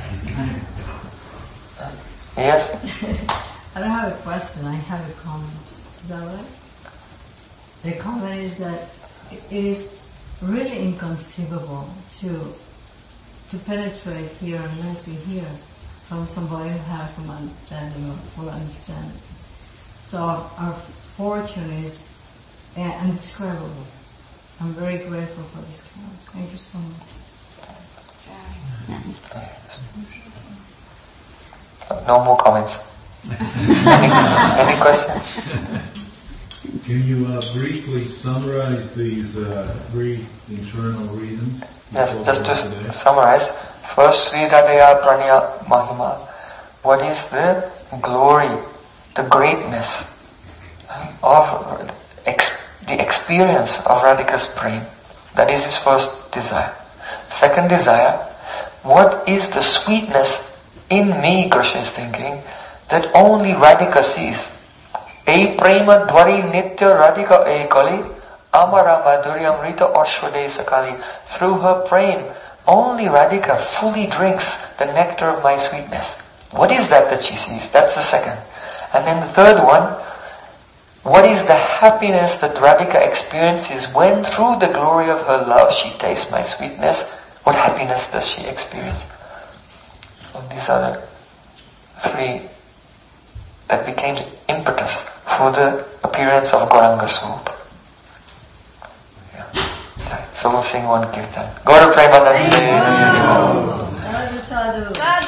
Yes? I don't have a question, I have a comment. Is that right? The comment is that it is really inconceivable to penetrate here unless we hear from somebody who has some understanding or full understanding. So our fortune is indescribable. I'm very grateful for this class. Thank you so much. No more comments. Any questions? Can you briefly summarize these 3 internal reasons? Yes, just to summarize. First, Sri Radhaya Pranya Mahima. What is the glory, the greatness of the experience of Radhika's prema? That is his first desire. Second desire, what is the sweetness in me, Krishna is thinking, that only Radhika sees. E prema dwari nitya Radhika e kali, amara madhuryam rita ashwade sakali. Through her prema, only Radhika fully drinks the nectar of my sweetness. What is that she sees? That's the second. And then the third one, what is the happiness that Radhika experiences when through the glory of her love she tastes my sweetness? What happiness does she experience? So these are the 3 that became the impetus for the appearance of Gauranga Swarup. Yeah. So we'll sing one kirtan. Gaura Premanande. Sadhu, sadhu.